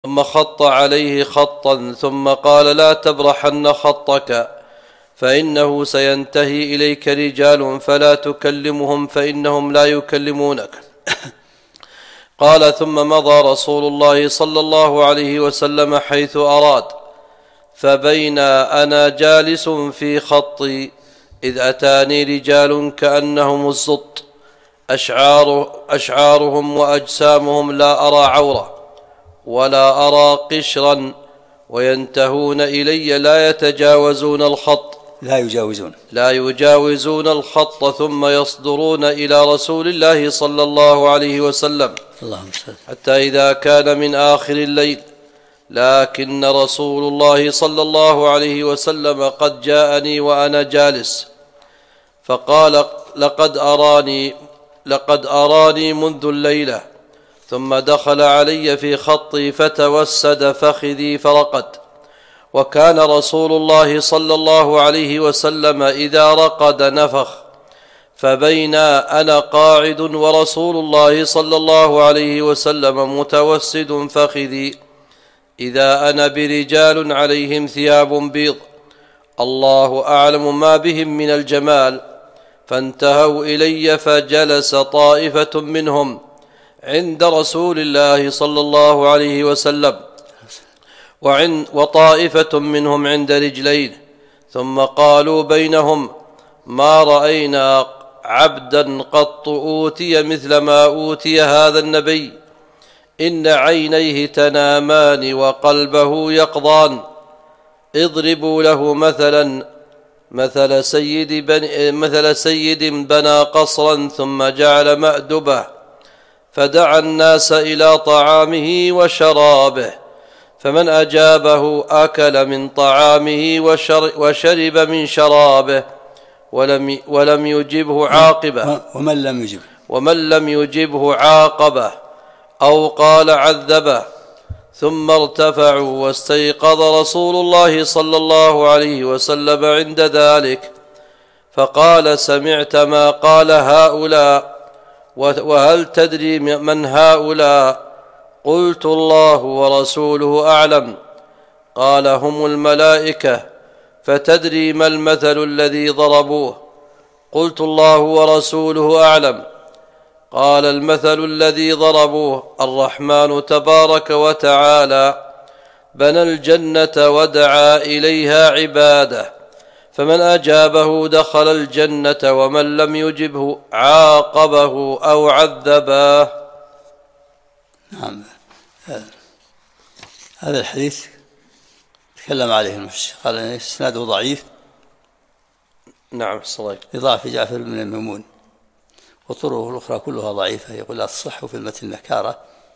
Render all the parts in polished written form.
ثم خط عليه خطا ثم قال: لا تبرحن خطك، فإنه سينتهي إليك رجال فلا تكلمهم فإنهم لا يكلمونك. قال: ثم مضى رسول الله صلى الله عليه وسلم حيث أراد، فبينا أنا جالس في خطي إذ أتاني رجال كأنهم الزط، أشعارهم وأجسامهم لا أرى عورة ولا أرى قشرا، وينتهون إلي لا يتجاوزون الخط، لا يجاوزون الخط، ثم يصدرون إلى رسول الله صلى الله عليه وسلم حتى إذا كان من آخر الليل، لكن رسول الله صلى الله عليه وسلم قد جاءني وأنا جالس، فقال: لقد أراني منذ الليلة. ثم دخل علي في خطي فتوسد فخذي فرقد. وكان رسول الله صلى الله عليه وسلم إذا رقد نفخ، فبينا أنا قاعد ورسول الله صلى الله عليه وسلم متوسد فخذي، إذا أنا برجال عليهم ثياب بيض، الله أعلم ما بهم من الجمال، فانتهوا إلي فجلس طائفة منهم عند رسول الله صلى الله عليه وسلم، وطائفة منهم عند رجلين، ثم قالوا بينهم: ما رأينا عبدا قط أوتي مثل ما أوتي هذا النبي، إن عينيه تنامان وقلبه يقظان، اضربوا له مثل سيد بنى قصرا ثم جعل مأدبه، فدعا الناس إلى طعامه وشرابه، فمن أجابه أكل من طعامه وشرب من شرابه، ولم يجبه عاقبه، ومن لم يجبه عاقبه أو قال عذبه. ثم ارتفعوا، واستيقظ رسول الله صلى الله عليه وسلم عند ذلك، فقال: سمعت ما قال هؤلاء، وهل تدري من هؤلاء؟ قلت: الله ورسوله أعلم. قال: هم الملائكة. فتدري ما المثل الذي ضربوه؟ قلت: الله ورسوله أعلم. قال: المثل الذي ضربوه: الرحمن تبارك وتعالى بنى الجنة ودعا إليها عباده، فمن أجابه دخل الجنة، ومن لم يجبه عاقبه أو عذبه. نعم. هذا الحديث تكلم عليه المشي، قال إن إسناده ضعيف. نعم صحيح. لضعف جعفر بن الميمون، وطرقه الأخرى كلها ضعيفة. يقول: لا تصح في المتن نكارة.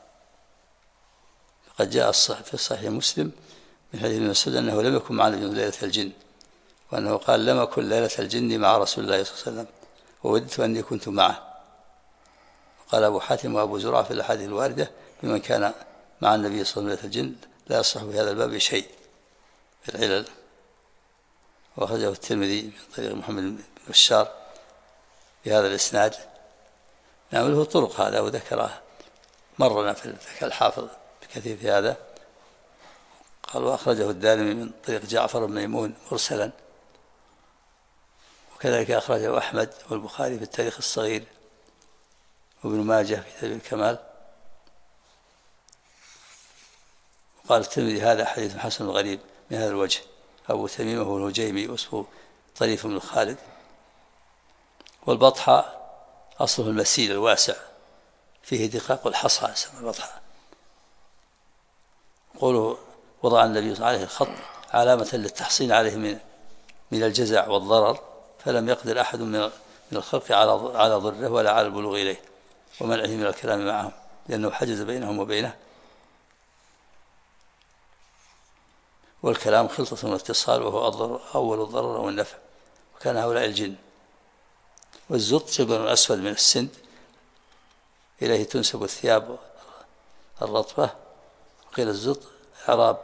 فقد جاء في صحيح مسلم من حديث ابن مسعود أنه لم يكن معنا ليلة الجن، وأنه قال: لم أكن ليلة الجن مع رسول الله صلى الله عليه وسلم، ووددت أني كنت معه. قال أبو حاتم وأبو زرعة في الأحاديث الواردة بمن كان مع النبي صلى الله عليه وسلم ليلة الجن لا يصح في هذا الباب شيء في العلل. وأخرجه الترمذي من طريق محمد بن بشار بهذا الإسناد. نعم، له طرق هذا، وذكره مرنا في الحافظ بكثير في هذا. قال: وأخرجه الدارمي من طريق جعفر بن ميمون مرسلا، وكذلك أخرجه أحمد والبخاري في التاريخ الصغير، وابن ماجه في تهذيب الكمال. وقال الترمذي: هذا حديث حسن غريب من هذا الوجه. أبو تميمة هو الهجيمي، واسمه طريف بن خالد. والبطحة أصله المسيل الواسع، فيه دقاق الحصى، اسمه البطحة. قوله: وضع النبي عليه الخط علامة للتحصين عليه من الجزع والضرر، فلم يقدر أحد من الخلق على ضره ولا على البلوغ إليه ومنعه من الكلام معهم، لأنه حجز بينهم وبينه. والكلام خلطة واتصال، وهو أول الضرر والنفع، وكان هؤلاء الجن. والزط جبل أسود من السند، إليه تنسب الثياب الرطبة. وقيل الزط إعراب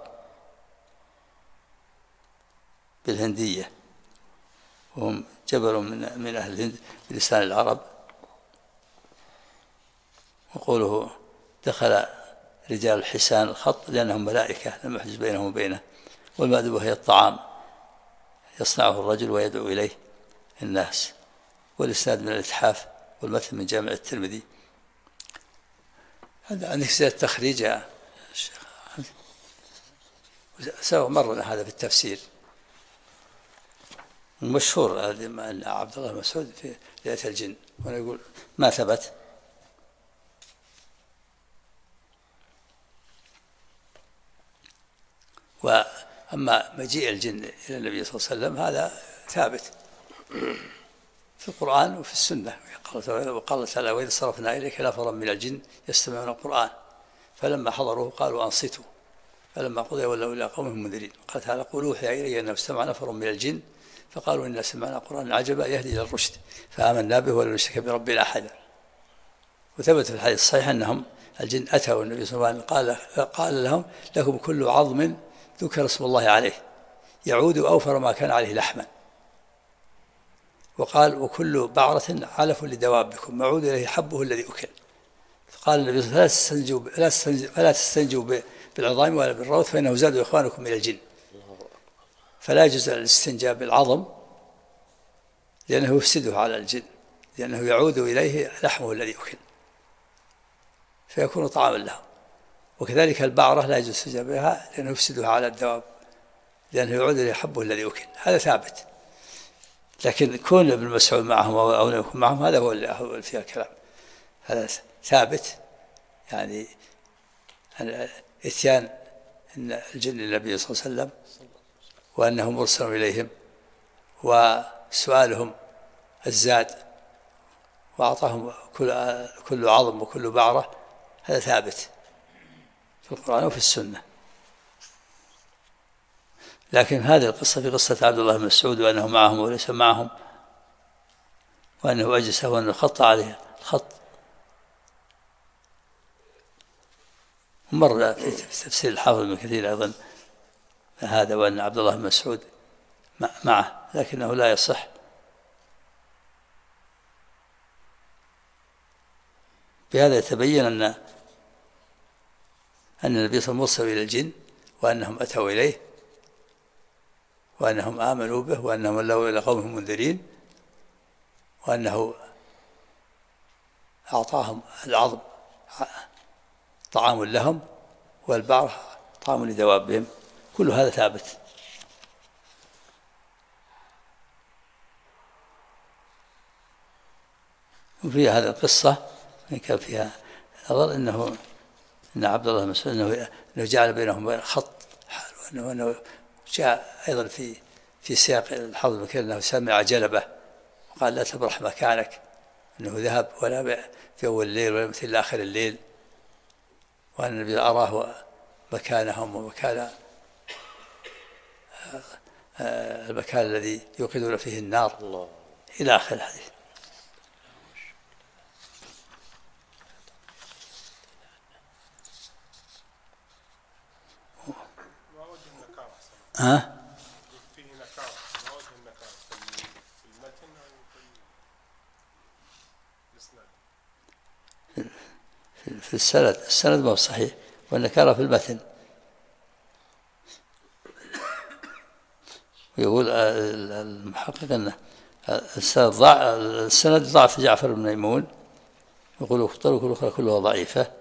بالهندية، وهم جبل من أهل الهند بلسان العرب. وقوله: دخل رجال الحسان الخط لأنهم ملائكة لم يحجز بينهم وبينه. والمأدبة هي الطعام يصنعه الرجل ويدعو إليه الناس. والإسناد من الإتحاف والمتن من جامع الترمذي. هذا عندك زيادة تخريج يا الشيخ سوى مرة هذا في التفسير مشهور عبد الله مسعود في ليلة الجن، وأنا يقول ما ثبت. وأما مجيء الجن إلى النبي صلى الله عليه وسلم هذا ثابت في القرآن وفي السنة. وقال تعالى: وإذ صرفنا إليك نفرا من الجن يستمعون القرآن فلما حضروه قالوا أنصتوا فلما قضي ولوا إلى قومهم منذرين. قال تعالى: قل أوحي إلي أنه استمع نفر من الجن فقالوا إنا سمعنا قرآنا عجبا يهدي إلى الرشد فآمنا به ولن نشرك بربنا أحدا. وثبت في الحديث الصحيح أنهم الجن أتوا النبي صلى الله عليه وسلم قال لهم: لكم كل عظم ذكر اسم الله عليه يعود أوفر ما كان عليه لحما. وقال: وكل بعرة علف لدوابكم معود إليه حبه الذي أكل. فقال النبي صلى الله عليه وسلم: فلا تستنجوا بالعظام ولا بالروث فإنه زاد إخوانكم من الجن. فلا يجوز الاستنجاء بالعظم لأنه يفسده على الجن، لأنه يعود إليه لحمه الذي أكل فيكون طعاما له. وكذلك البعرة لا يجوز الاستنجاء بها لأنه يفسدها على الدواب لأنه يعود إليه حبه الذي أكل. هذا ثابت. لكن كون ابن مسعود معهم أو لم يكن معهم هذا هو اللي فيها الكلام. هذا ثابت، يعني إتيان إن الجن للنبي صلى الله عليه وسلم وأنهم مرسلون إليهم وسؤالهم الزاد وأعطاهم كل عظم وكل بعرة، هذا ثابت في القرآن وفي السنة. لكن هذه القصة في قصة عبد الله بن مسعود وأنه معهم وليس معهم وأنه أجلس وأنه خط عليه الخط. مر في تفسير الحافظ ابن كثير أيضا هذا وأن عبد الله بن مسعود معه، لكنه لا يصح. بهذا يتبين أن النبي صلى الله عليه وسلم وصل إلى الجن وأنهم أتوا إليه وأنهم آمنوا به وأنهم ولوا إلى قومهم منذرين وأنه أعطاهم العظم طعام لهم والبعر طعام لدوابهم. كل هذا ثابت. وفي هذه القصة كان فيها نظر أن عبد الله بن مسعود أنه جعل بينهم خط حال، وأنه جاء أيضا في سياق الحافظ بن كثير أنه سمع جلبة وقال: لا تبرح مكانك، أنه ذهب ولا في أول الليل ولا مثل آخر الليل، وأن النبي أراه مكانهم ومكان المكان الذي يوقدون فيه النار الله. إلى آخر الحديث. فيه نكارة، ما وجه النكارة في المتن أو في الإسناد؟ في السند ما هو صحيح، والنكارة في المتن. ويقول المحقق أن السند ضعف جعفر بن ميمون، يقول الطرق الأخرى كلها ضعيفة.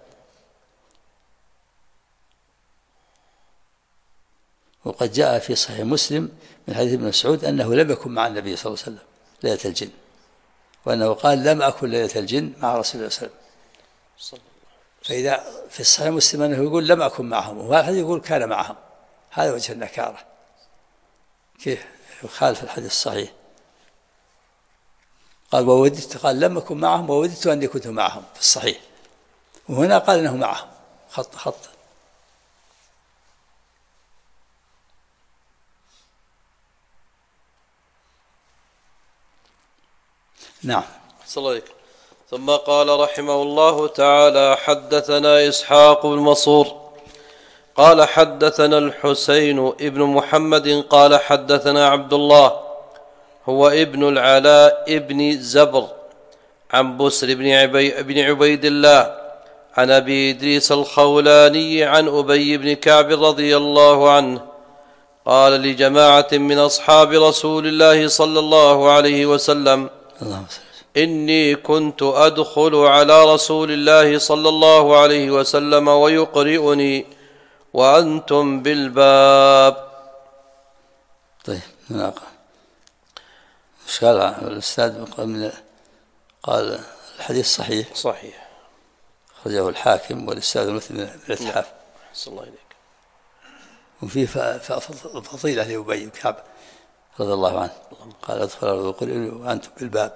وقد جاء في صحيح مسلم من حديث ابن مسعود أنه لم يكن مع النبي صلى الله عليه وسلم ليلة الجن، وأنه قال: لم أكن ليلة الجن مع رسول الله صلى الله عليه وسلم. فإذا في الصحيح مسلم أنه يقول لم أكن معهم، وهذا الحديث يقول كان معهم، هذا وجه النكارة، كيف يخالف الحديث الصحيح. قال لم أكن معهم ووددت أني كنت معهم في الصحيح، وهنا قال أنه معهم خط. نعم. ثم قال رحمه الله تعالى: حدثنا إسحاق بن منصور قال حدثنا الحسين ابن محمد قال حدثنا عبد الله هو ابن العلاء ابن زبر عن بسر بن عبيد الله عن أبي إدريس الخولاني عن أبي بن كعب رضي الله عنه قال لجماعة من أصحاب رسول الله صلى الله عليه وسلم: إني كنت أدخل على رسول الله صلى الله عليه وسلم ويقرئني وأنتم بالباب. طيب، ايش قال الأستاذ؟ قال الحديث صحيح أخرجه الحاكم والأستاذ مثل من الإتحاف. أحسن الله إليك. وفيه فضيلة لأبي بن كعب رضي الله عنه، قال: أدخل ويقرئني وأنتم بالباب.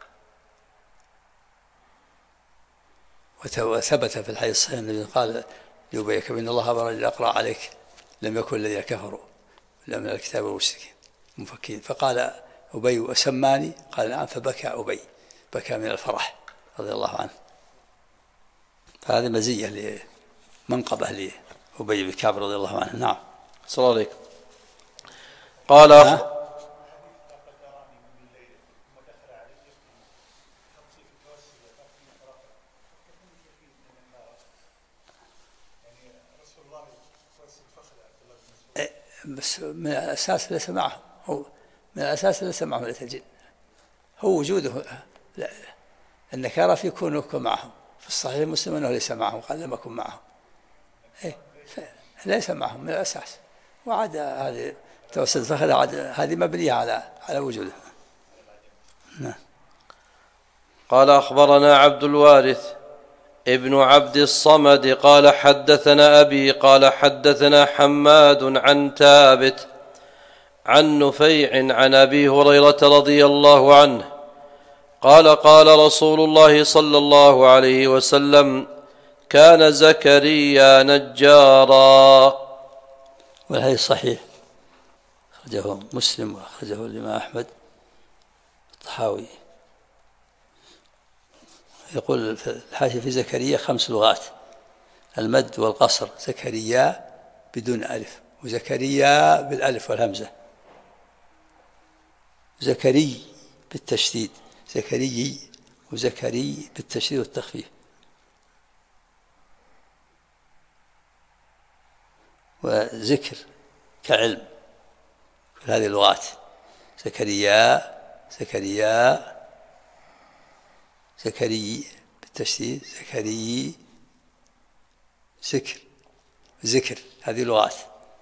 وثبت في الحديث الصحيح النبي قال لأبي: إن الله أمر أن أقرأ عليك لم يكن الذين كفروا إلا من الكتاب والمشركين مفكين. فقال أبي: وسماني؟ قال: نعم. فبكى أبي، بكى من الفرح رضي الله عنه. فهذه مزية لمنقبة لأبي بن كعب رضي الله عنه. نعم. صلى الله عليك. قال بس من الأساس ليس معه، هو من الأساس ليس معه ليلة الجن، هو وجوده النكارة في كونكم معهم. في الصحيح مسلم أنه ليس معهم، قال: لم أكن معهم. ليس معهم من الأساس. وعاد هذه توسد فخذ، هذه مبنية على وجوده. نعم. قال: أخبرنا عبد الوارث ابن عبد الصمد قال: حدثنا أبي قال: حدثنا حماد عن ثابت عن نفيع عن أبي هريرة رضي الله عنه قال: قال رسول الله صلى الله عليه وسلم: كان زكريا نجارا. والحديث صحيح، أخرجه مسلم وأخرجه الإمام أحمد. الطحاوي يقول في الحاشية في زكريا 5 لغات: المد والقصر، زكريا بدون ألف، وزكريا بالألف والهمزة، زكري بالتشديد، زكري، وزكري بالتشديد والتخفيف. وذكر كعلم في هذه اللغات: زكريا، زكريا، زكري بالتشديد، زكري، ذكر، هذه اللغات.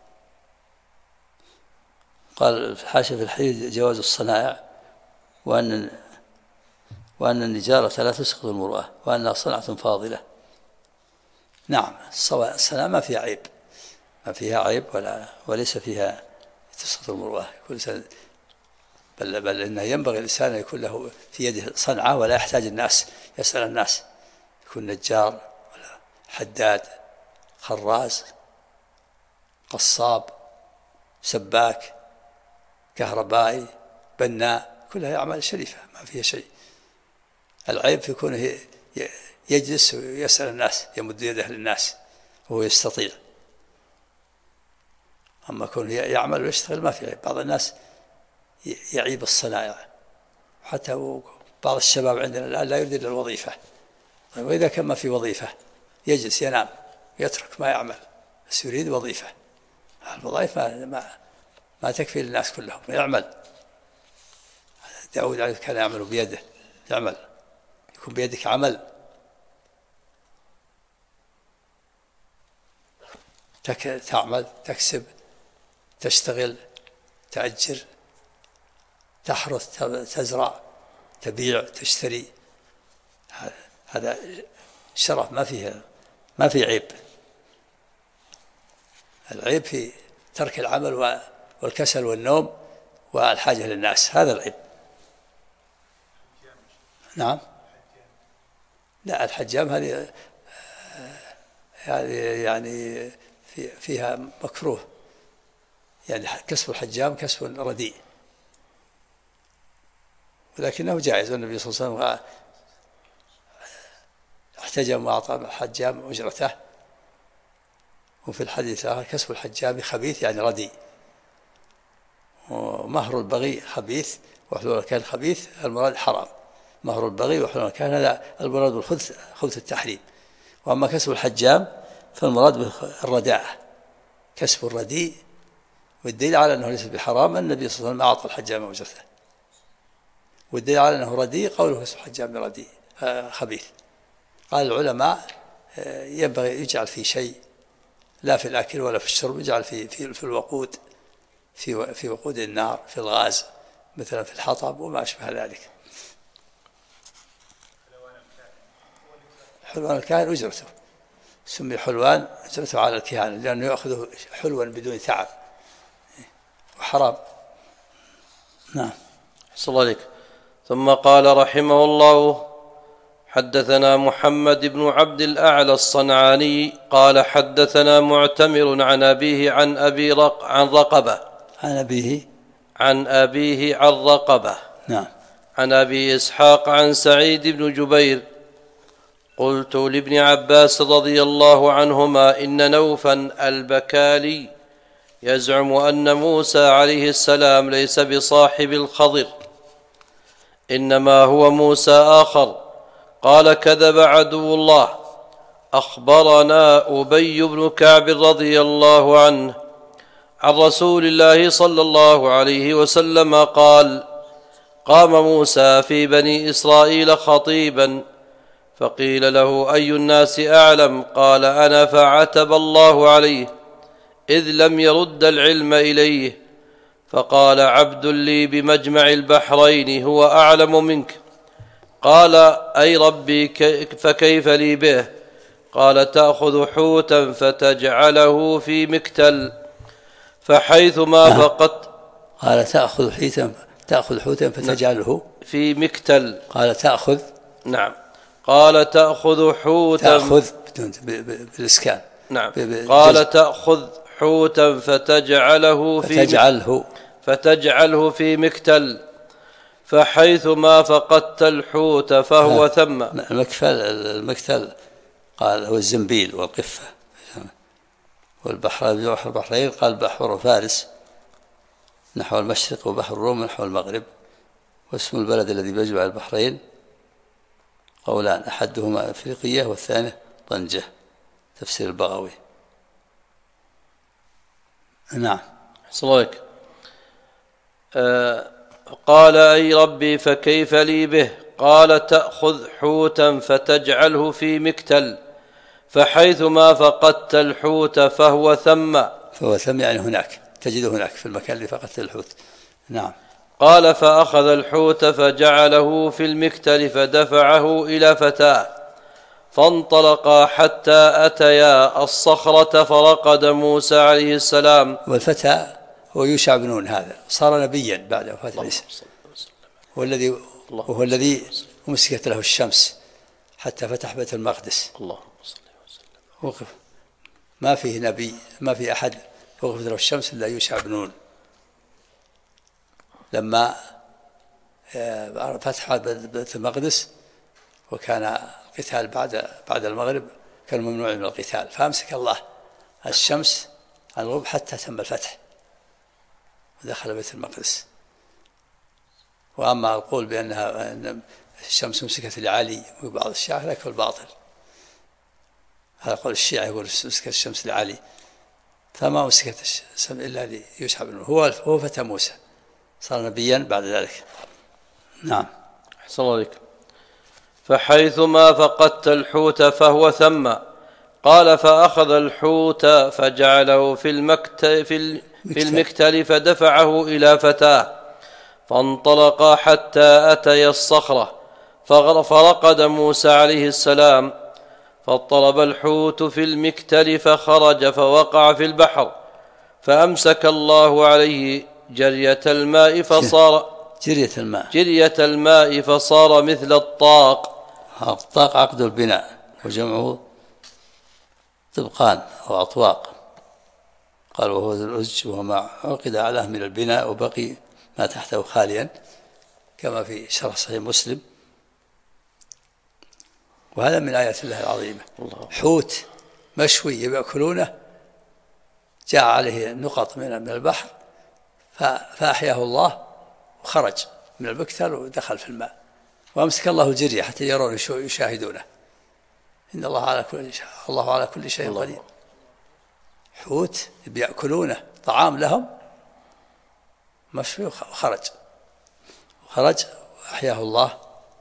قال في حاشية في الحديث: جواز الصنائع، وأن النجارة لا تسقط المروءة، وأنها صنعة فاضلة. نعم، الصناعة ما فيها عيب، ما فيها عيب وليس فيها تسقط المروءة. بل إنه ينبغي الإنسان أن يكون له في يده صنعة ولا يحتاج الناس، يسأل الناس، يكون نجار ولا حداد، خراز، قصاب، سباك، كهربائي، بناء، كلها أعمال شريفة ما فيها شيء. العيب في كونه يجلس ويسأل الناس، يمد يده للناس وهو يستطيع. أما كونه يعمل ويشتغل ما في عيب. بعض الناس يعيب الصنائع، حتى بعض الشباب عندنا الآن لا يريد إلا الوظيفة. طيب، وإذا كان ما في وظيفة يجلس ينام يترك ما يعمل، بس يريد وظيفة. الوظائف ما تكفي للناس كلهم، يعمل. داود عليه كان يعمل بيده، يعمل، يكون بيدك عمل، تعمل، تكسب، تشتغل، تأجر، تحرث، تزرع، تبيع، تشتري. هذا شرف ما في عيب. العيب في ترك العمل والكسل والنوم والحاجة للناس، هذا العيب. نعم. لا، الحجام هذه يعني فيها مكروه، يعني كسب الحجام كسب رديء، ولكنه جائز. النبي صلى الله عليه وسلم احتجم وأعطى الحجام أجرته. وفي الحديث الآخر: كسب الحجام خبيث، يعني رديء، ومهر البغي خبيث، وحلول كان خبيث، المراد حرام. مهر البغي وحلول كان، هذا المراد بالخبث، خبث التحريم. وأما كسب الحجام فالمراد به الرداءة، كسب الرديء، والدليل على أنه ليس بحرام النبي صلى الله عليه وسلم أعطى الحجام أجرته، والدليل على أنه رديء قوله كسب الحجام رديء خبيث. قال العلماء ينبغي يجعل في شيء لا في الأكل ولا في الشرب، يجعل في الوقود، في وقود النار، في الغاز مثلا في الحطب وما أشبه ذلك. حلوان الكاهن أجرته، سمي حلوان أجرته على الكهان لأنه يأخذه حلوا بدون تعب وحرام. نعم. صلى الله عليك. ثم قال رحمه الله: حدثنا محمد بن عبد الأعلى الصنعاني قال حدثنا معتمر عن أبيه عن رقبة عن رقبة نعم. عن أبي إسحاق عن سعيد بن جبير قلت لابن عباس رضي الله عنهما: إن نوفا البكالي يزعم أن موسى عليه السلام ليس بصاحب الخضر، إنما هو موسى آخر. قال: كذب عدو الله. أخبرنا أبي بن كعب رضي الله عنه عن رسول الله صلى الله عليه وسلم قال: قام موسى في بني إسرائيل خطيبا، فقيل له: أي الناس أعلم؟ قال: أنا. فعتب الله عليه إذ لم يرد العلم إليه، فقال: عبد لي بمجمع البحرين هو أعلم منك. قال: أي ربي فكيف لي به؟ قال: تأخذ حوتا فتجعله في مكتل، فحيثما فقدت. قال: تأخذ حوتا فتجعله في مكتل. قال: تأخذ. نعم. قال: تأخذ حوتا. تأخذ بالإسكان. نعم. قال: تأخذ حوتا فتجعله في مكتل، فحيثما فقدت الحوت فهو ثم. المكتل قال هو الزنبيل والقفة، والبحرين قال بحر فارس نحو المشرق، وبحر الروم نحو المغرب. واسم البلد الذي بيجمع البحرين قولان، أحدهما أفريقية والثاني طنجة، تفسير البغوي. نعم. صلوك. قال: أي ربي فكيف لي به؟ قال: تأخذ حوتا فتجعله في مكتل، فحيثما فقدت الحوت فهو ثم يعني هناك، تجده هناك في المكان اللي فقدت الحوت. نعم. قال: فأخذ الحوت فجعله في المكتل فدفعه إلى فتاه، فانطلقا حتى أتيا الصخرة فرقد موسى عليه السلام. والفتى هو يوشع بن نون، هذا صار نبيا بعد وفاة عيسى، وهو الذي مسكت له الشمس حتى فتح بيت المقدس. وقف، ما فيه نبي، ما فيه أحد وقفت له الشمس إلا يوشع بن نون. لما فتح بيت المقدس وكان القتال بعد المغرب، كان ممنوع من القتال، فأمسك الله الشمس عن الغرب حتى تم الفتح ودخل بيت المقدس. وأما القول بأن الشمس مسكت لعلي وبعض الشيعة لك الباطل، هذا قول الشيعة، يقول مسكت الشمس لعلي، فما مسكت الشمس إلا ليوشع بن نون، هو فتى موسى، صار نبيا بعد ذلك. نعم. أحسن الله عليك. فحيثما فقدت الحوت فهو ثم. قال: فأخذ الحوت فجعله في المكتل فدفعه إلى فتاه، فانطلقا حتى أتيا الصخرة فرقد موسى عليه السلام، فاضطرب الحوت في المكتل فخرج فوقع في البحر، فأمسك الله عليه جرية الماء فصار مثل الطاق. الطاق عقد البناء وجمعه طبقان أو أطواق، قال وهو الأزج، وهو ما عقد عليه من البناء وبقي ما تحته خاليا، كما في شرح صحيح مسلم. وهذا من آيات الله العظيمة. حوت مشوي يأكلونه، جاء عليه نقط من البحر فأحياه الله وخرج من المكتل ودخل في الماء، وأمسك الله الجرية حتى يرون يشاهدونه. إن الله على كل شيء قدير. حوت بيأكلونه، طعام لهم، مشوي، خرج وأحياه الله.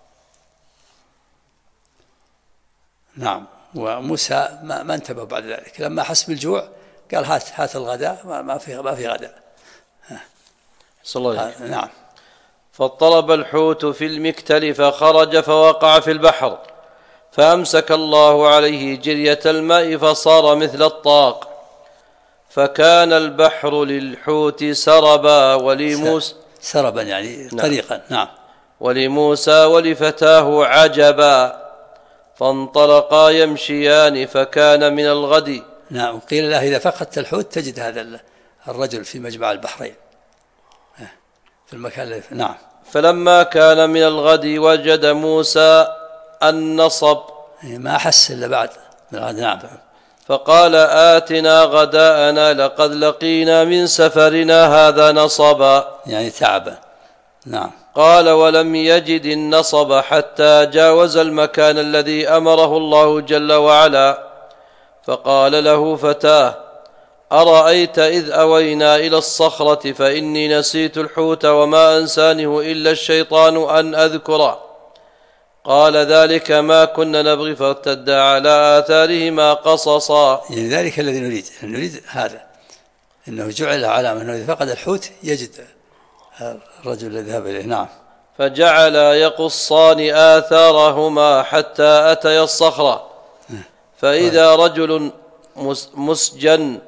نعم. وموسى ما انتبه بعد ذلك، لما حس بالجوع قال هات الغداء، ما في غداء. صلى الله عليه وسلم. نعم. فاضطرب الحوت في المكتل فخرج فوقع في البحر، فأمسك الله عليه جرية الماء فصار مثل الطاق، فكان البحر للحوت سربا ولموسى سربا يعني طريقا. نعم. ولموسى ولفتاه عجبا، فانطلقا يمشيان فكان من الغد. نعم. قيل له إذا فقدت الحوت تجد هذا الرجل في مجمع البحرين في المكان. نعم. فلما كان من الغد وجد موسى النصب، ما أحس إلا بعد من الغد. نعم. فقال آتنا غداءنا لقد لقينا من سفرنا هذا نصبا، يعني تعبا. نعم. قال ولم يجد النصب حتى جاوز المكان الذي أمره الله جل وعلا، فقال له فتاه أرأيت إذ أوينا إلى الصخرة فإني نسيت الحوت وما أنسانه إلا الشيطان أن أذكره. قال ذلك ما كنا نبغي فارتدا على آثارهما قصصا. يعني ذلك الذي نريد هذا، إنه جعل علامة أنه إذا فقد الحوت يجد الرجل الذي ذهب إليه. نعم. فجعلا يقصان آثارهما حتى أتيا الصخرة، فإذا رجل مسجن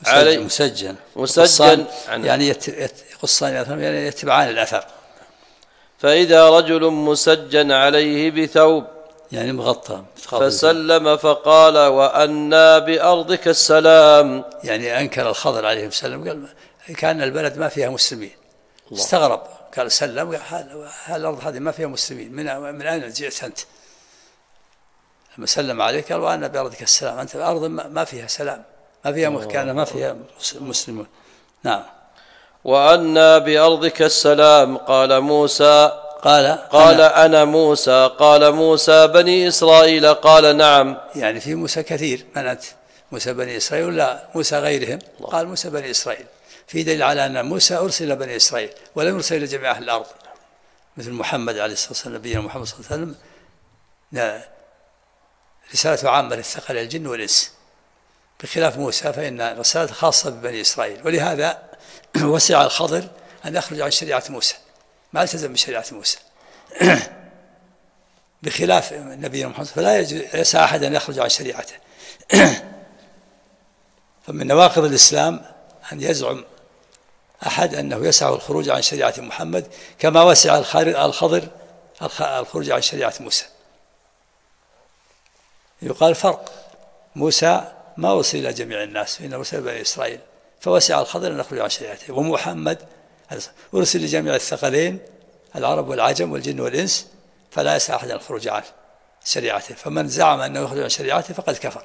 يعني يقصان آثارهما يعني يتبعان الأثر. فإذا رجل مسجن عليه بثوب يعني مغطى، فسلم فقال وأنى بأرضك السلام. يعني أنكر الخضر عليه السلام، قال كان البلد ما فيها مسلمين. استغرب، قال سلم، قال الأرض هذه ما فيها مسلمين، من أين جئت أنت؟ لما سلم عليه قال وأنا بأرضك السلام، أنت الأرض ما فيها سلام، ما فيها كان ما فيها مسلمون. نعم. وأنى بأرضك السلام. قال موسى قال أنا موسى. قال موسى بني إسرائيل. قال نعم. يعني في موسى كثير، من أنت؟ موسى بني إسرائيل ولا موسى غيرهم؟ قال موسى بني إسرائيل، في دليل على أن موسى أرسل بني إسرائيل ولم يرسل إلى جميع أهل الأرض، مثل محمد عليه الصلاة والسلام. نبينا محمد صلى الله عليه وسلم رسالة عامة للثقل الجن والإنس، بخلاف موسى فإن رسالة خاصة ببني إسرائيل. ولهذا وسع الخضر أن يخرج عن شريعة موسى، ما التزم بشريعة موسى بخلاف نبينا محمد، فلا يسعى أحد أن يخرج عن شريعته. فمن نواقض الإسلام أن يزعم أحد أنه يسعى الخروج عن شريعة محمد كما وسع الخضر الخروج عن شريعة موسى. يقال فرق، موسى ما وصل إلى جميع الناس، إنه وصل بني إسرائيل، فوسع الخضر أن يخرج عن شريعته. ومحمد أرسل لجميع الثقلين العرب والعجم والجن والإنس، فلا يسعى أحد الخروج عن شريعته. فمن زعم أنه يخرج عن شريعته فقد كفر.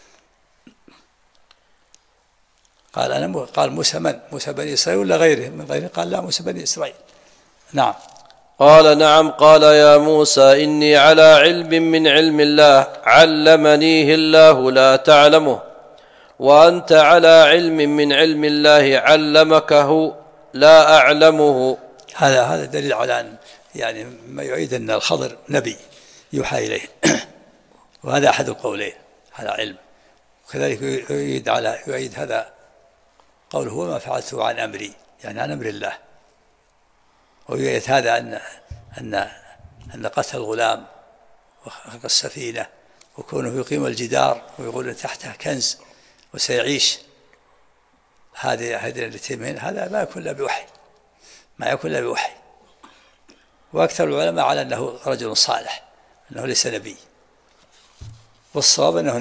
قال موسى من؟ موسى بني إسرائيل ولا غيره من غيره؟ قال لا، موسى بني إسرائيل. نعم. قال نعم. قال يا موسى إني على علم من علم الله علمنيه الله لا تعلمه، وأنت على علم من علم الله علمكه لا أعلمه. هذا دليل على أن يعني ما يعيد أن الخضر نبي يوحى إليه وهذا أحد القولين على علم. وكذلك يعيد هذا قوله وما فعلته عن أمري، يعني عن أمر الله. ويعيد هذا أن قتل الغلام وخلق السفينة وكونه يقيم الجدار ويقول تحته كنز وسيعيش، هذه الاثنين هذا ما يكون إلا بوحي، وأكثر العلماء على أنه رجل صالح، أنه ليس نبي، والصواب أنه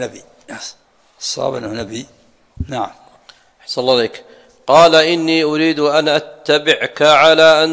نبي. نعم. أحسن الله عليك. قال إني أريد أن أتبعك على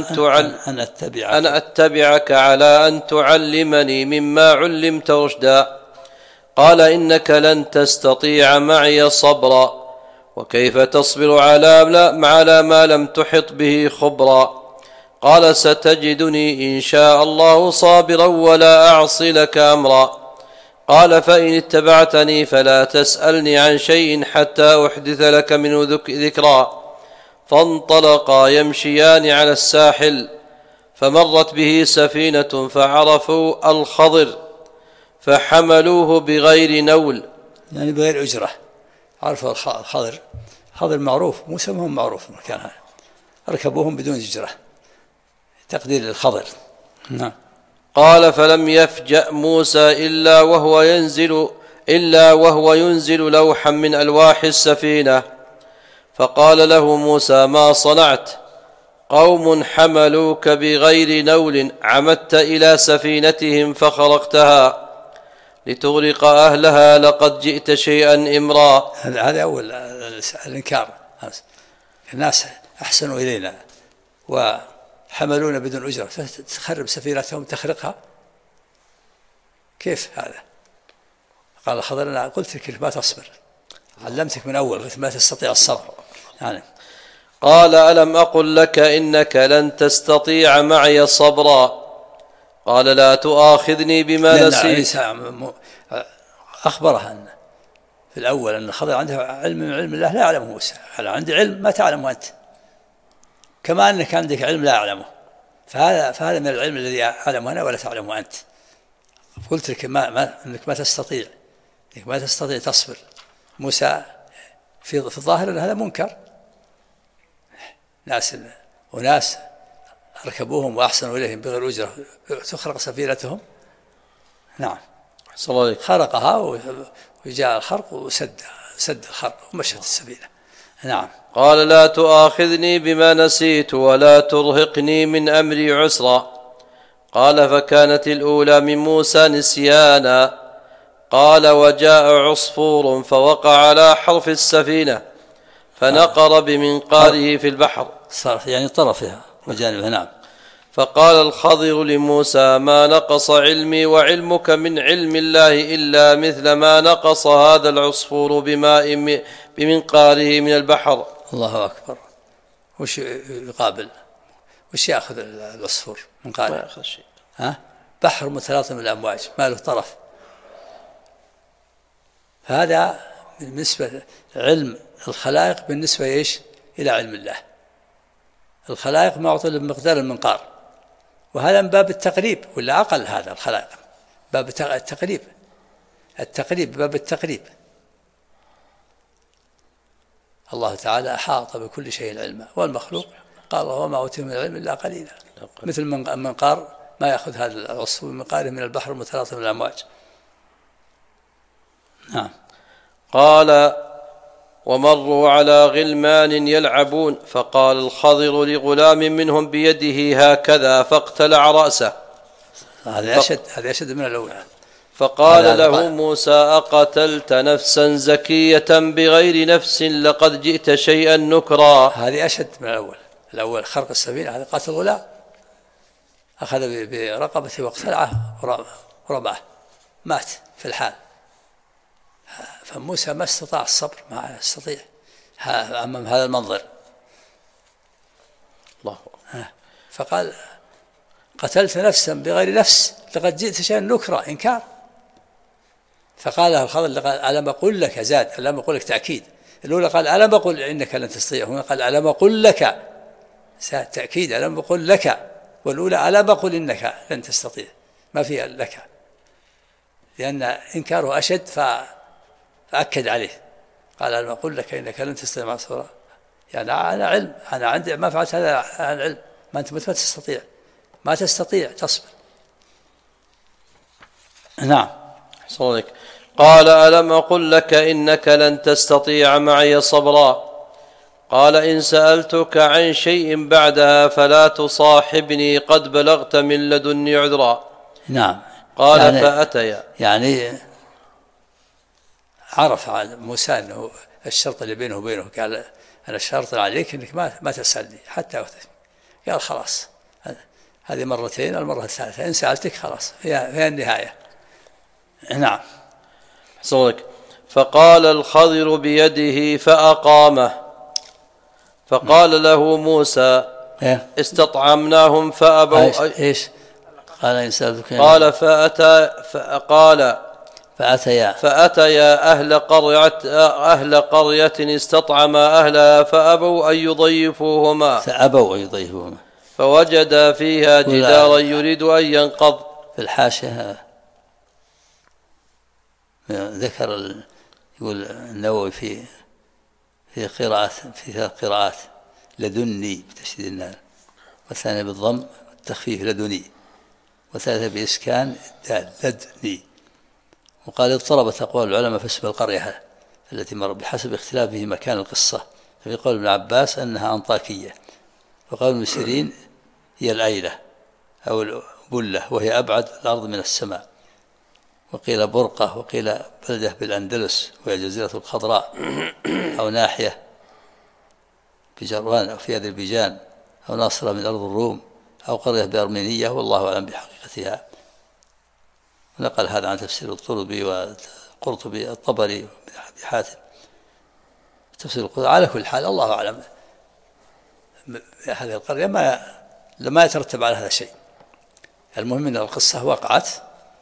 أن تعلمني مما علمت رشدا. قال إنك لن تستطيع معي صبرا، وكيف تصبر على ما لم تحط به خبرا. قال ستجدني إن شاء الله صابرا ولا أعصي لك أمرا. قال فإن اتبعتني فلا تسألني عن شيء حتى أحدث لك منه ذكرى. فانطلقا يمشيان على الساحل، فمرت به سفينة فعرفوا الخضر فحملوه بغير نول، يعني بغير أجرة. عرفوا الخضر، الخضر معروف، موسى هم معروف مكانها، ركبوهم بدون أجرة، تقدير الخضر. نعم. قال فلم يفجأ موسى إلا وهو ينزل لوحا من ألواح السفينة، فقال له موسى ما صنعت؟ قوم حملوك بغير نول، عمدت إلى سفينتهم فخرقتها لتغرق أهلها، لقد جئت شيئا إمرا. هذا أول الإنكار. الناس أحسنوا إلينا وحملونا بدون أجرة، تخرب سفينتهم تخرقها، كيف هذا؟ قال الخضر أنا قلت لك ما تصبر، علمتك من أول قلت ما تستطيع الصبر يعني. قال ألم أقل لك إنك لن تستطيع معي صبرا؟ قال لا تؤاخذني بما نسيت. أخبرها أن في الأول أن الخضر عنده علم من علم الله لا يعلمه موسى، قال عندي علم ما تعلمه أنت، كما أنك عندك علم لا أعلمه، فهذا من العلم الذي أعلمه أنا ولا تعلمه أنت. قلت لك أنك ما تستطيع، إنك ما تستطيع تصبر. موسى في الظاهر أن هذا منكر، وناس ركبوهم وأحسنوا إليهم بغير أجرة تخرق سفينتهم. نعم. خرقها وجاء الخرق وسد الخرق ومشت السفينة. نعم. قال لا تؤاخذني بما نسيت ولا ترهقني من أمري عسرا. قال فكانت الأولى من موسى نسيانا. قال وجاء عصفور فوقع على حرف السفينة فنقر بمنقاره في البحر، صارت يعني طرفها وجانبها. نعم. فقال الخضر لموسى ما نقص علمي وعلمك من علم الله إلا مثل ما نقص هذا العصفور بماء بمنقاره من البحر. الله أكبر. وش يقابل؟ وش يأخذ العصفور منقاره؟ ما يأخذ شيء. بحر متلاطم الأمواج ما له طرف. هذا بالنسبة علم الخلائق بالنسبة إيش إلى علم الله. الخلائق معطى بمقدار المنقار، وهذا من باب التقريب ولا أقل. هذا الخلائق باب التقريب باب التقريب. الله تعالى أحاط بكل شيء علما، والمخلوق قال الله وما أوتيتم من العلم إلا قليلا. مثل المنقار ما يأخذ هذا العصفور بمنقاره من البحر المتلاطم الأمواج. نعم. قال ومروا على غلمان يلعبون، فقال الخضر لغلام منهم بيده هكذا فاقتلع رأسه. هذا أشد من الأولى. فقال له موسى أقتلت نفسا زكية بغير نفس لقد جئت شيئا نكرا. هذه أشد من الأول خرق السفينة، هذا قتل غلام أخذ برقبته واقتلعه ورماه مات في الحال. فموسى ما استطاع الصبر، ما يستطيع أمام هذا المنظر. الله. فقال قتلت نفسا بغير نفس لقد جئت شيئا نكرا، إنكار. فقال الخضر ألم أقول لك، زاد ألم أقول لك تأكيد. الأولى قال ألم أقول إنك لن تستطيع، هنا قال ألم أقول لك، زاد تأكيد ألم أقول لك. والأولى ألم أقول إنك لن تستطيع، ما فيها لك، لأن إنكاره أشد فأكد عليه. قال ألم أقول لك إنك لن تستطيع مع الصبر، يعني أنا علم، أنا عندي ما فعلت هذا عن علم، ما أنت ما تستطيع تصبر. نعم. صدق. قال ألم أقل لك إنك لن تستطيع معي صبرا. قال إن سألتك عن شيء بعدها فلا تصاحبني قد بلغت من لدني عذرا. نعم. قال يعني فأتيا، يعني عرف موسى أنه الشرط اللي بينه وبينه، قال أنا الشرط عليك أنك ما تسألني حتى أتي. قال خلاص هذه مرتين، المرة الثالثة إن سألتك خلاص هي النهاية. نعم. صدق. فقال الخضر بيده فأقامه. فقال له موسى استطعمناهم فأبوا. إيش قال إن سألتك؟ قال فأتى فقال فأتيا أهل قرية استطعما أهلها فأبوا أن يضيفوهما فوجدا فيها جدارا يريد أن ينقض. في الحاشية ذكر يقول النووي في قراءات، في 3 قراءات: لدني بتشديد النال، والثانية بالضم والتخفيف لدني، والثالثة بإسكان الدال لدني. وقال اضطربت أقوال العلماء في اسم القرية التي مر بحسب اختلافه مكان القصة، ففي قول ابن عباس أنها أنطاكية، وقول ابن سيرين هي الأيلة أو البلة وهي أبعد الأرض من السماء، وقيل برقة، وقيل بلدة بالأندلس وهي جزيرة الخضراء، أو ناحية بجروان أو في أذربيجان، أو ناصرة من أرض الروم، أو قرية بأرمينية، والله أعلم بحقيقتها. نقل هذا عن تفسير الطربي والقرطبي الطبري بن حاتم تفسير القرطبي. على كل حال الله أعلم، هذه القرية ما يترتب على هذا شيء، المهم أن القصة وقعت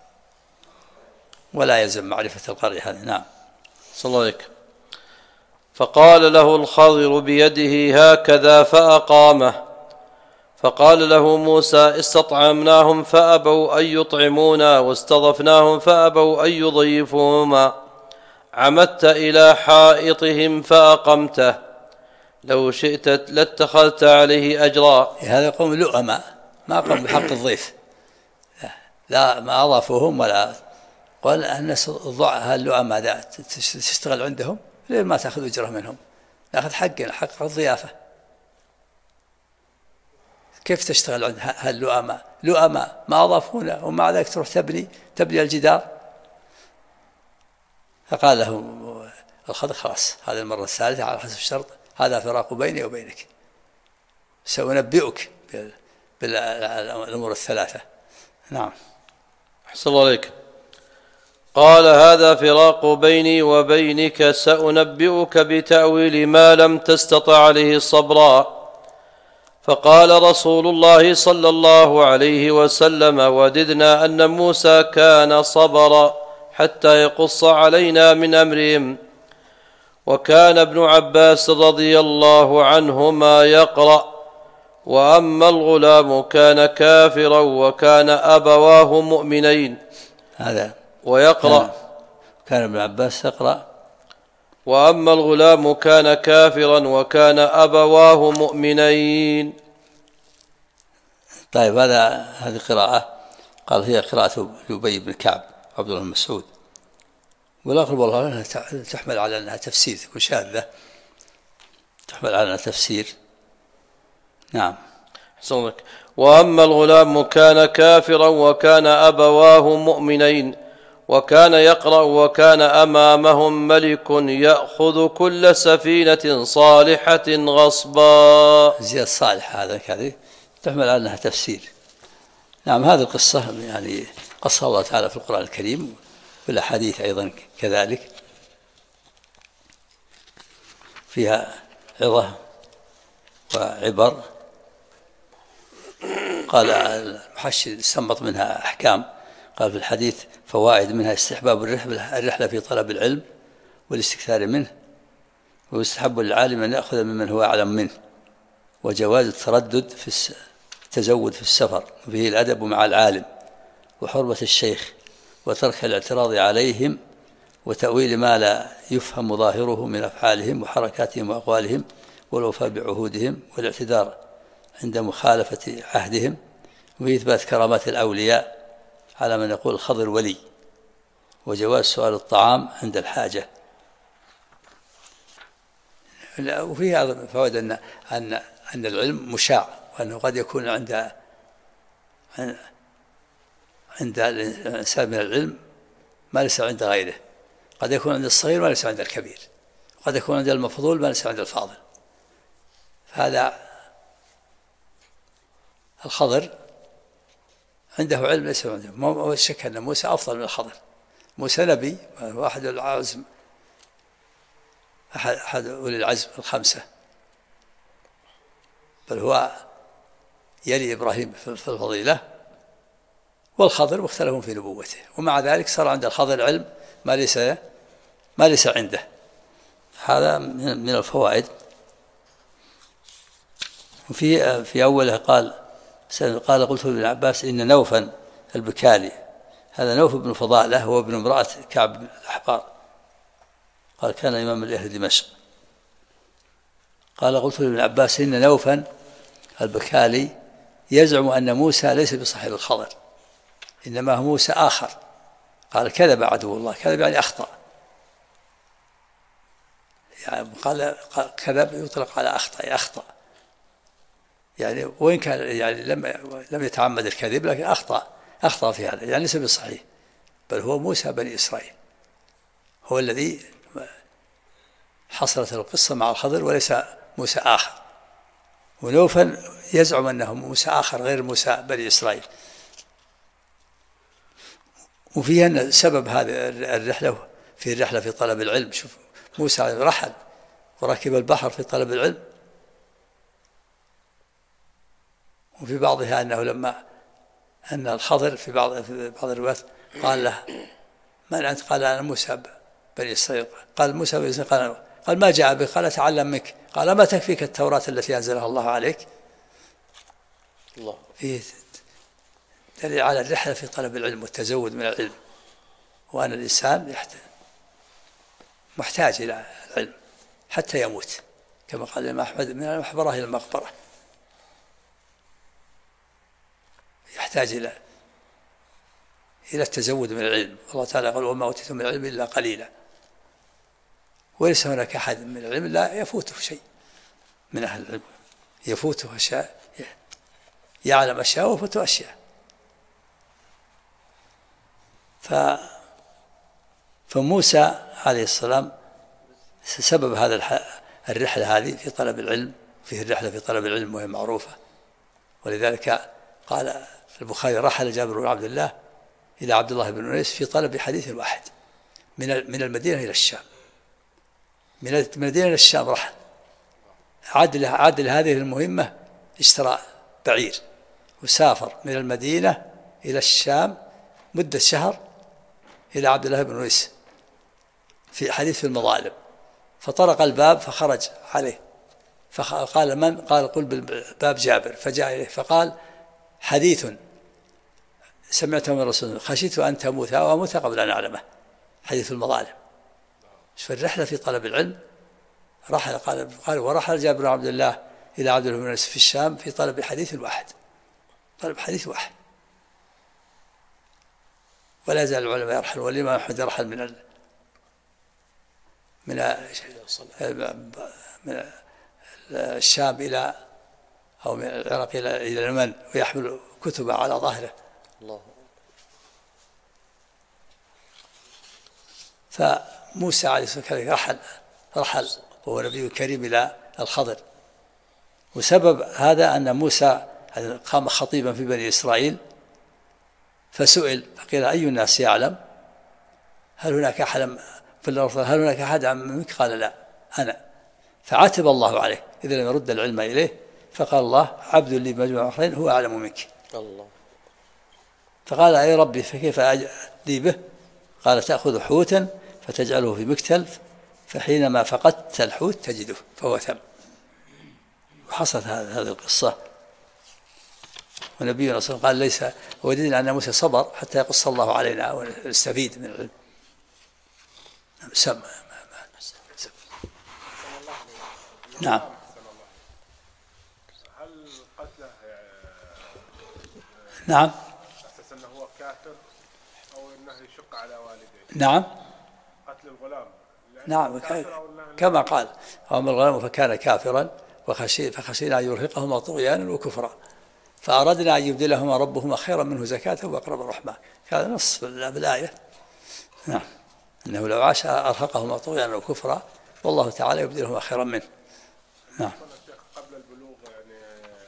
ولا يلزم معرفة القرية هذه. نعم. صلى الله عليك. فقال له الخضر بيده هكذا فأقامه. فقال له موسى استطعمناهم فأبوا أن يطعمونا واستضفناهم فأبوا أن يضيفوهما، عمدت إلى حائطهم فأقمته، لو شئت لاتخذت عليه أجرا. هذا قوم لؤماء ما قام بحق الضيف، لا ما أضافوهم ولا قال الناس الضعها اللؤماء تشتغل عندهم، ليه ما تأخذ أجرة منهم؟ نأخذ حق الضيافة. كيف تشتغل عند هاللؤماء؟ لؤماء ما أضافونا ومع ذلك تروح تبني الجدار. فقال له الخضر خلاص هذه المرة الثالثة على حسب الشرط، هذا فراق بيني وبينك، سأنبئك بالأمور الثلاثة. نعم. أحسن الله عليك. قال هذا فراق بيني وبينك، سأنبئك بتأويل ما لم تستطع عليه صبرا. فقال رسول الله صلى الله عليه وسلم وددنا أن موسى كان صبرا حتى يقص علينا من أمرهم. وكان ابن عباس رضي الله عنهما يقرأ: وأما الغلام كان كافرا وكان أبواه مؤمنين. هذا ويقرأ كان ابن عباس يقرأ: وأما الغلام كان كافرا وكان أبواه مؤمنين. طيب هذه قراءة قال هي قراءة أبي بن كعب عبد الله بن مسعود، والأقرب والله أنها تحمل على أنها تفسير، تكون شاذة تحمل على أنها تفسير. نعم. حسنك. وأما الغلام كان كافرا وكان أبواه مؤمنين. وكان يقرأ: وكان أمامهم ملك يأخذ كل سفينة صالحة غصبا. زيادة صالح هذا كذا تحمل على أنها تفسير. نعم. هذه القصة يعني قصها الله تعالى في القرآن الكريم، في الأحاديث أيضا كذلك، فيها عظة وعبر. قال المحشي استنبط منها أحكام، قال في الحديث فوائد منها استحباب الرحلة في طلب العلم والاستكثار منه، ويستحب للعالم أن يأخذ ممن هو أعلم منه، وجواز التردد في التزود في السفر، وفيه الأدب مع العالم، وحرمة الشيخ، وترك الاعتراض عليهم، وتأويل ما لا يفهم ظاهره من أفعالهم وحركاتهم وأقوالهم، والوفاء بعهودهم، والاعتذار عند مخالفة عهدهم، وإثبات كرامات الأولياء على من يقول الخضر ولي، وجواز سؤال الطعام عند الحاجة. وفيها فوائد أن العلم مشاع، وأنه قد يكون عند الإنسان من العلم ما ليس عند غيره، قد يكون عند الصغير ما ليس عند الكبير، قد يكون عند المفضول ما ليس عند الفاضل. فهذا الخضر عنده علم ليس عنده، ما شك أن موسى أفضل من الخضر. موسى نبي واحد العزم، أحد أولي العزم الخمسة، بل هو يلي إبراهيم في الفضيلة، والخضر مختلف في نبوته، ومع ذلك صار عند الخضر علم ما ليس عنده. هذا من الفوائد. في أوله قال قلت لابن عباس إن نوفا البكالي، هذا نوف بن فضالة هو ابن امرأة كعب بن الأحبار، قال كان إمام أهل دمشق. قال قلت لابن عباس إن نوفا البكالي يزعم أن موسى ليس بصاحب الخضر، إنما هو موسى آخر. قال كذب عدو الله، كذب يعني أخطأ، يعني قال كذب يطلق على أخطأ يعني، وإن كان يعني لم يتعمد الكذب لكن أخطأ في هذا، يعني ليس بالصحيح، بل هو موسى بني إسرائيل، هو الذي حصلت القصة مع الخضر وليس موسى آخر. ونوفل يزعم أنه موسى آخر غير موسى بني إسرائيل. وفيه أن سبب هذه الرحلة في طلب العلم. شوف موسى رحل وركب البحر في طلب العلم. وفي بعضها أنه لما أن الخضر في بعض الروايات قال له من أنت؟ قال أنا موسى بني إسرائيل. قال موسى بني إسرائيل. قال ما جاء بك؟ قال أتعلم منك. قال ما تكفيك التوراة التي أنزلها الله عليك؟ الله. فيه دليل على الرحلة في طلب العلم والتزود من العلم، وأن الإنسان محتاج إلى العلم حتى يموت، كما قال الإمام أحمد من المحبرة إلى المقبرة، يحتاج إلى التزود من العلم. الله تعالى قال وما أوتيتم من العلم إلا قليلا. وليس هناك أحد من العلم لا يفوته شيء من أهل العلم، يفوته أشياء، يعلم أشياء ويفوته أشياء. فموسى عليه السلام سبب هذا الرحلة هذه في طلب العلم، فيه الرحلة في طلب العلم وهي معروفة. ولذلك قال البخاري رحل جابر بن عبد الله إلى عبد الله بن أنيس في طلب حديث واحد من المدينة إلى الشام. من المدينة إلى الشام رحل، عاد لهذه المهمة، اشترى بعير وسافر من المدينة إلى الشام مدة شهر إلى عبد الله بن أنيس في حديث المظالم. فطرق الباب فخرج عليه فقال من؟ قال قل بالباب جابر. فجاء إليه فقال حديث سمعته من رسول الله خشيت أن تموت أو أموت قبل أن أعلمه، حديث المظالم. في الرحلة في طلب العلم رحل. قال ورحل جابر بن عبد الله إلى عبد الله بن أنيس في الشام في طلب حديث واحد، طلب حديث واحد. ولا يزال العلماء يرحل، والإمام أحمد يرحل من الشام إلى أو من العراق إلى اليمن ويحمل كتب على ظهره. الله. فموسى عليه السلام رحل وهو نبي كريم إلى الخضر. وسبب هذا أن موسى قام خطيبا في بني إسرائيل فسئل فقيل أي الناس يعلم؟ هل هناك أحد في الأرض؟ هل هناك أحد منك؟ قال لا أنا. فعاتب الله عليه إذا لم يرد العلم إليه، فقال الله عبد لي بمجموع الآخرين هو أعلم منك. الله. فقال أي ربي فكيف أدلي به؟ قال تأخذ حوتا فتجعله في مكتل فحينما فقدت الحوت تجده فهو ثم. وحصلت هذه القصة. ونبينا صلى الله عليه وسلم قال ليس ودينا أن موسى صبر حتى يقص الله علينا ونستفيد من العلم. نعم. هل قتله نعم. أساس أنه هو كافر أو أنه يشق على والديه؟ نعم. قتل الغلام. نعم كما قال وأما الغلام فكان كافرا فخشينا أن يرهقهما طغيانا وكفرا فأردنا أن يبدلهما ربهما خيرا منه زكاة وأقرب رحمة. هذا نص بالآية. نعم إنه لو عاش أرهقهما طغيانا وكفرا والله تعالى يبدلهما خيرا منه. نعم. قبل البلوغ يعني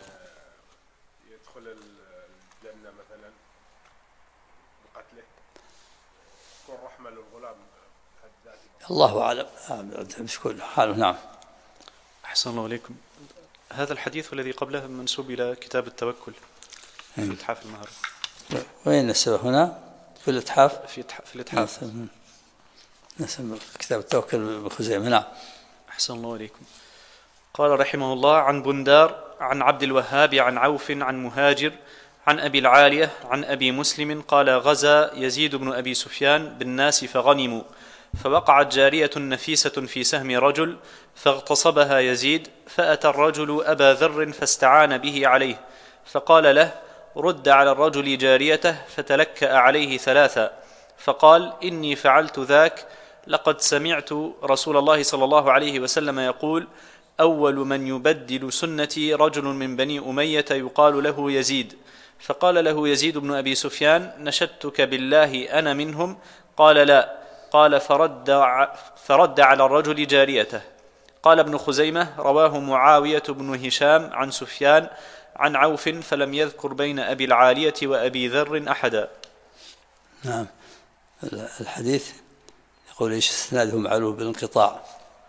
يدخل الجنة مثلا بقتله تكون رحمة للغلام بحد ذاته. الله أعلم مش كل حاله. نعم. أحسن الله عليكم. هذا الحديث والذي قبله منسوب إلى كتاب التوكل في الإتحاف المهري. وين السبب هنا؟ في الإتحاف. في الإتحاف. كتاب التوكل بن خزيمة. نعم. أحسن الله إليكم. قال رحمه الله: عن بندار عن عبد الوهاب عن عوف عن مهاجر عن أبي العالية عن أبي مسلم قال: غزا يزيد بن أبي سفيان بالناس فغنموا، فوقعت جارية نفيسة في سهم رجل فاغتصبها يزيد، فأتى الرجل أبا ذر فاستعان به عليه، فقال له: رد على الرجل جاريته، فتلكأ عليه ثلاثا، فقال: إني فعلت ذاك، لقد سمعت رسول الله صلى الله عليه وسلم يقول: أول من يبدل سنتي رجل من بني أمية يقال له يزيد. فقال له يزيد بن أبي سفيان: نشدتك بالله أنا منهم؟ قال: لا. قال: فرد على الرجل جاريته. قال ابن خزيمة: رواه معاوية بن هشام عن سفيان عن عوف، فلم يذكر بين أبي العالية وأبي ذر أحدا. نعم. الحديث يقول إيش إسناده معلول بالانقطاع،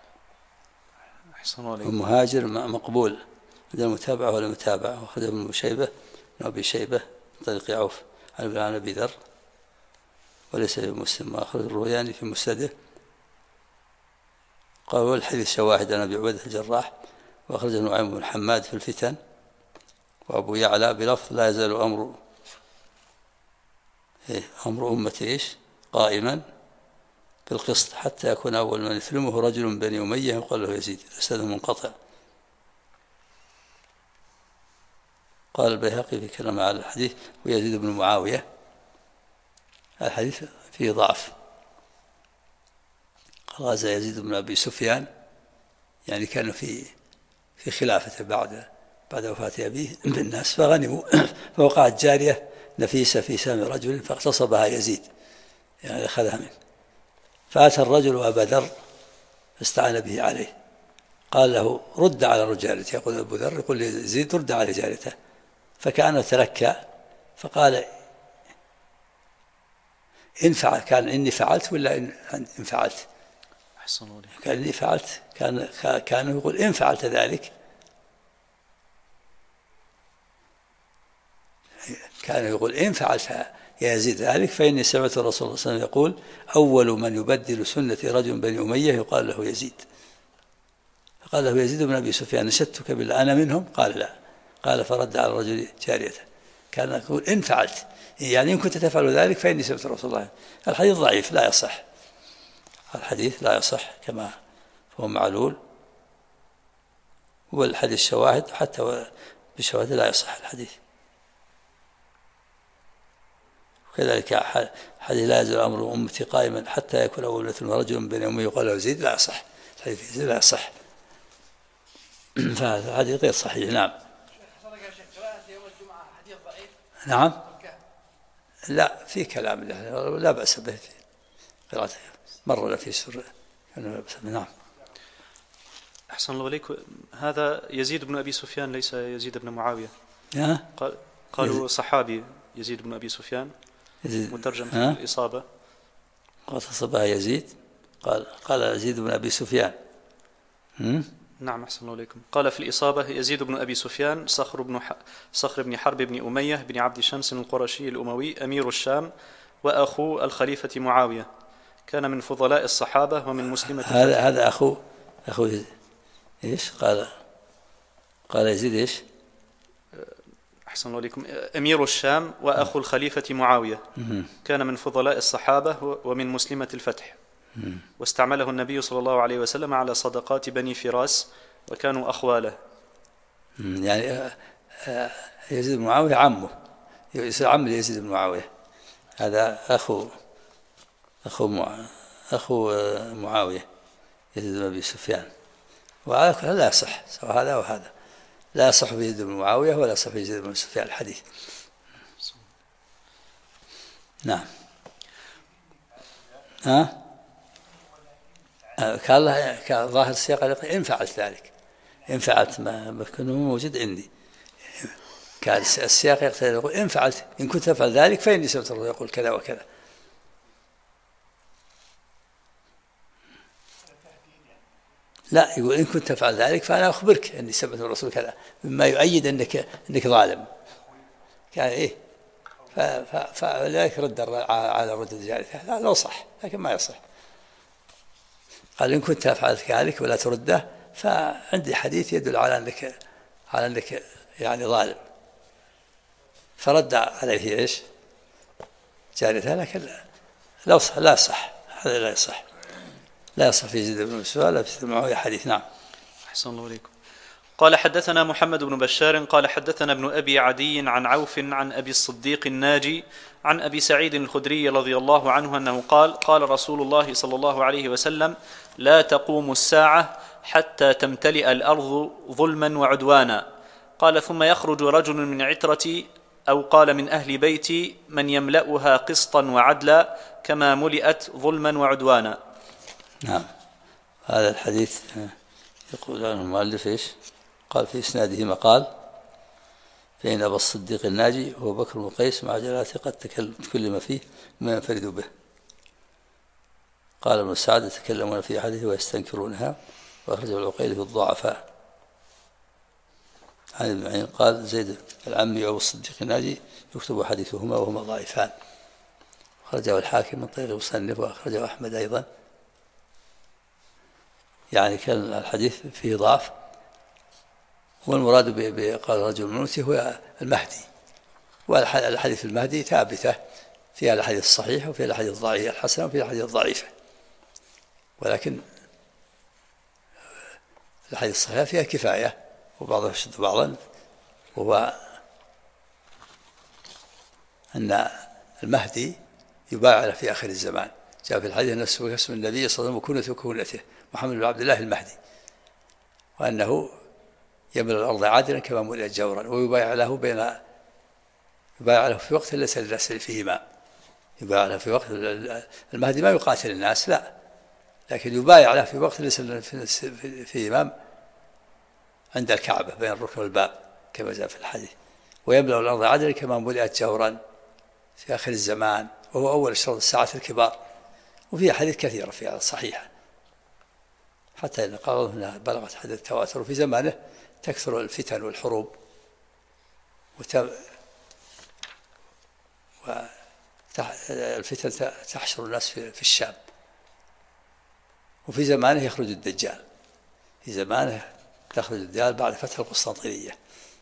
المهاجر مقبول إذا المتابعة ولا متابعة، وأخرجه ابن شيبة بن أبي شيبة طريق عوف عن أبي ذر وليس مسلم، وأخرج الروياني في مسنده. قال: والحديث شواهد عن أبي عبيدة الجراح، وأخرجه نعيم بن حماد في الفتن، وأبو يعلى بلفظ: لا يزال أمر أمتي قائما بالقسط حتى يكون أول من يثلمه رجل من بني أمية يقال له يزيد. الإسناد منقطع. قال البيهقي في كلام على الحديث: ويزيد بن معاوية، الحديث فيه ضعف. غزا يزيد بن أبي سفيان، يعني كان في خلافته بعد وفاة أبيه بالناس، فغنموا، فوقعت جارية نفيسة في سهم رجل فاغتصبها يزيد، يعني أخذها منه، فأتى الرجل أبا ذر فاستعان به عليه، قال له: رد على رجالته. يقول أبو ذر يقول ليزيد: رد على جارته. فكان تلكى فقال: إن فعلت، كان إني فعلت ولا إن فعلت؟ كان إني فعلت، كان يقول: إن فعلت ذلك، كان يقول: إن فعلت يا يزيد ذلك فإني سمعت الرسول صلى الله عليه وسلم يقول: أول من يبدل سنتي رجل بني أمية يقال له يزيد. فقال له يزيد بن أبي سفيان: نشدتك بالله أنا منهم؟ قال: لا. قال: فرد على الرجل جاريته. كان يقول: إن فعلت، يعني إن كنت تفعل ذلك فإني سمعت رسول الله. الحديث ضعيف لا يصح، الحديث لا يصح كما هو معلول، والحديث شواهد، حتى بشواهد لا يصح الحديث. وكذلك حديث: لا يزال أمر أمتي قائما حتى يكون أول مثل رجل من بني أمية يقال له يزيد، لا يصح الحديث، لا يصح. فهذا الحديث غير صحيح. نعم. نعم. لا، في كلام لا بأس به في قراءته، مر في سورة. نعم. أحسن الله إليك. هذا يزيد بن أبي سفيان ليس يزيد بن معاوية. قالوا صحابي يزيد بن أبي سفيان، مترجم في الإصابة. اغتصبها يزيد، قال يزيد بن أبي سفيان. نعم. أحسن الله إليكم. قال في الإصابة: يزيد بن أبي سفيان صخر بن حرب بن أمية بن عبد شمس القرشي الأموي أمير الشام، وأخو الخليفة معاوية، كان من فضلاء الصحابة ومن مسلمة. هذا أخو إيش؟ قال يزيد إيش؟ أحسن الله عليكم. أمير الشام وأخو الخليفة معاوية، كان من فضلاء الصحابة ومن مسلمة الفتح، واستعمله النبي صلى الله عليه وسلم على صدقات بني فراس، وكانوا أخواله. يعني يزيد بن معاوية عمه، يصير عم يزيد بن معاوية، هذا أخو معاوية يزيد بن أبي سفيان. وعلى كل لا يصح سواء هذا وهذا، لا يصح يزيد بن معاوية ولا يصح يزيد بن سفيان الحديث. نعم. كان ظاهر السياق: إن فعلت ذلك، إن فعلت ما كان موجود عندي، كان السياق يقتضي يقول: إن فعلت، إن كنت تفعل ذلك فإني سمعت الرسول يقول كذا وكذا. لا، يقول: إن كنت تفعل ذلك فأنا أخبرك أني سمعت الرسول كذا، مما يؤيد أنك ظالم. كان فلا يرد على رد الجارية، لا لو صح، لكن ما يصح. قال إن كنت أفعل كذلك ولا ترده فعندي حديث يدل على أنك يعني ظالم. فرد عليه إيش؟ جاريته، لكن لا يصح، هذا لا يصح، لا يصح في يزيد بن مسعود ولا في معاوية حديث. نعم. أحسن الله إليكم. قال حدثنا محمد بن بشار قال حدثنا ابن أبي عدي عن عوف عن أبي الصديق الناجي عن أبي سعيد الخدري رضي الله عنه أنه قال قال رسول الله صلى الله عليه وسلم لا تقوم الساعة حتى تمتلئ الأرض ظلما وعدوانا. قال ثم يخرج رجل من عترتي أو قال من أهل بيتي من يملأها قسطا وعدلا كما ملئت ظلما وعدوانا. نعم. هذا الحديث يقول عنه المؤلف إيش؟ قال في إسناده مقال فإن أبا الصديق الناجي هو بكر بن قيس مع جلاله قد تكلم فيه ما ينفرد به. قال ابن سعد يتكلمون في حديثه ويستنكرونها، وأخرجه العقيلي في الضعفاء. عن ابن معين قال زيد العمي وأبو الصديق الناجي يكتب حديثهما وهما ضعيفان. أخرجه الحاكم من طريق المصنف وأخرجه أحمد أيضا. يعني كان الحديث فيه ضعف. والمراد بقال رجل المنوتي هو المهدي، والحديث المهدي ثابتة فيها الحديث الصحيح وفيها الحديث الضعيف الحسن وفيها الحديث الضعيفة، ولكن الحديث الصحيح فيها كفاية وبعضها يشد بعضا، وهو أن المهدي يبايع في آخر الزمان. جاء في الحديث نفسه اسم النبي صلى الله عليه وسلم وكنته محمد بن عبد الله المهدي، وأنه يملأ الأرض عادلا كما ملئت جورا، ويبايع له في وقت ليس للناس فيه إمام. يبايع له في وقت المهدي ما يقاتل الناس، لا، لكن يبايع له في وقت ليس فيه إمام عند الكعبة بين الركن والباب كما جاء في الحديث. ويملأ الأرض عادلا كما ملئت جورا في آخر الزمان، وهو أول أشراط الساعة الكبار. وفيه حديث كثيرة فيها صحيحة، حتى إن قالوا أنها بلغت حد التواتر. وفي زمانه تكثر الفتن والحروب والفتن تحشر الناس في الشام. وفي زمانه يخرج الدجال، في زمانه يخرج الدجال بعد فتح القسطنطينية.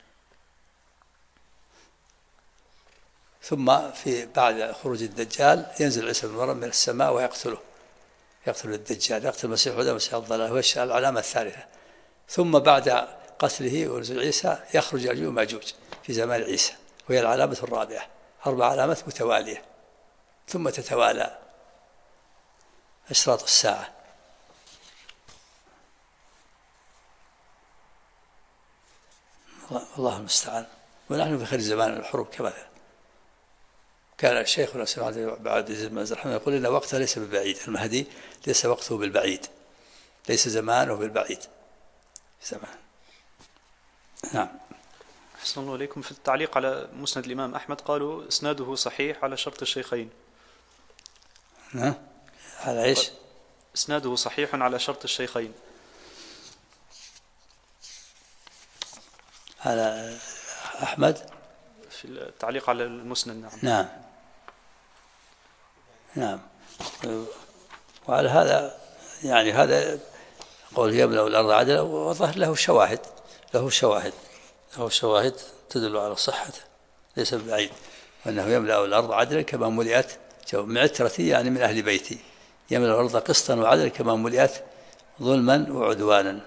ثم بعد خروج الدجال ينزل عيسى بن مريم من السماء ويقتله، يقتل الدجال، يقتل المسيح ودم مسيح الضلال، هو العلامة الثالثة. ثم بعد قتله ونزول عيسى يخرج يأجوج وماجوج في زمان عيسى، وهي العلامة الرابعة. 4 علامات متوالية، ثم تتوالى أشراط الساعة. الله المستعان. ونحن في خير زمان الحروب كما كان شيخنا بعد زمان الرحمن يقول إن وقته ليس بالبعيد، المهدي ليس وقته بالبعيد، ليس زمانه بالبعيد، زمان. نعم. أحسن الله إليكم. في التعليق على مسند الإمام أحمد قالوا إسناده صحيح على شرط الشيخين. نعم. على إيش؟ إسناده صحيح على شرط الشيخين. على أحمد في التعليق على المسند. نعم. نعم. وعلى هذا يعني هذا قول يملأ الأرض عدلا، وظهر له شواهد تدل على صحته، ليس بعيد، وأنه يملأ الأرض عدلا كما ملئت من عترتي، يعني من أهل بيتي، يملأ الأرض قسطا وعدلا كما ملئت ظلما وعدوانا.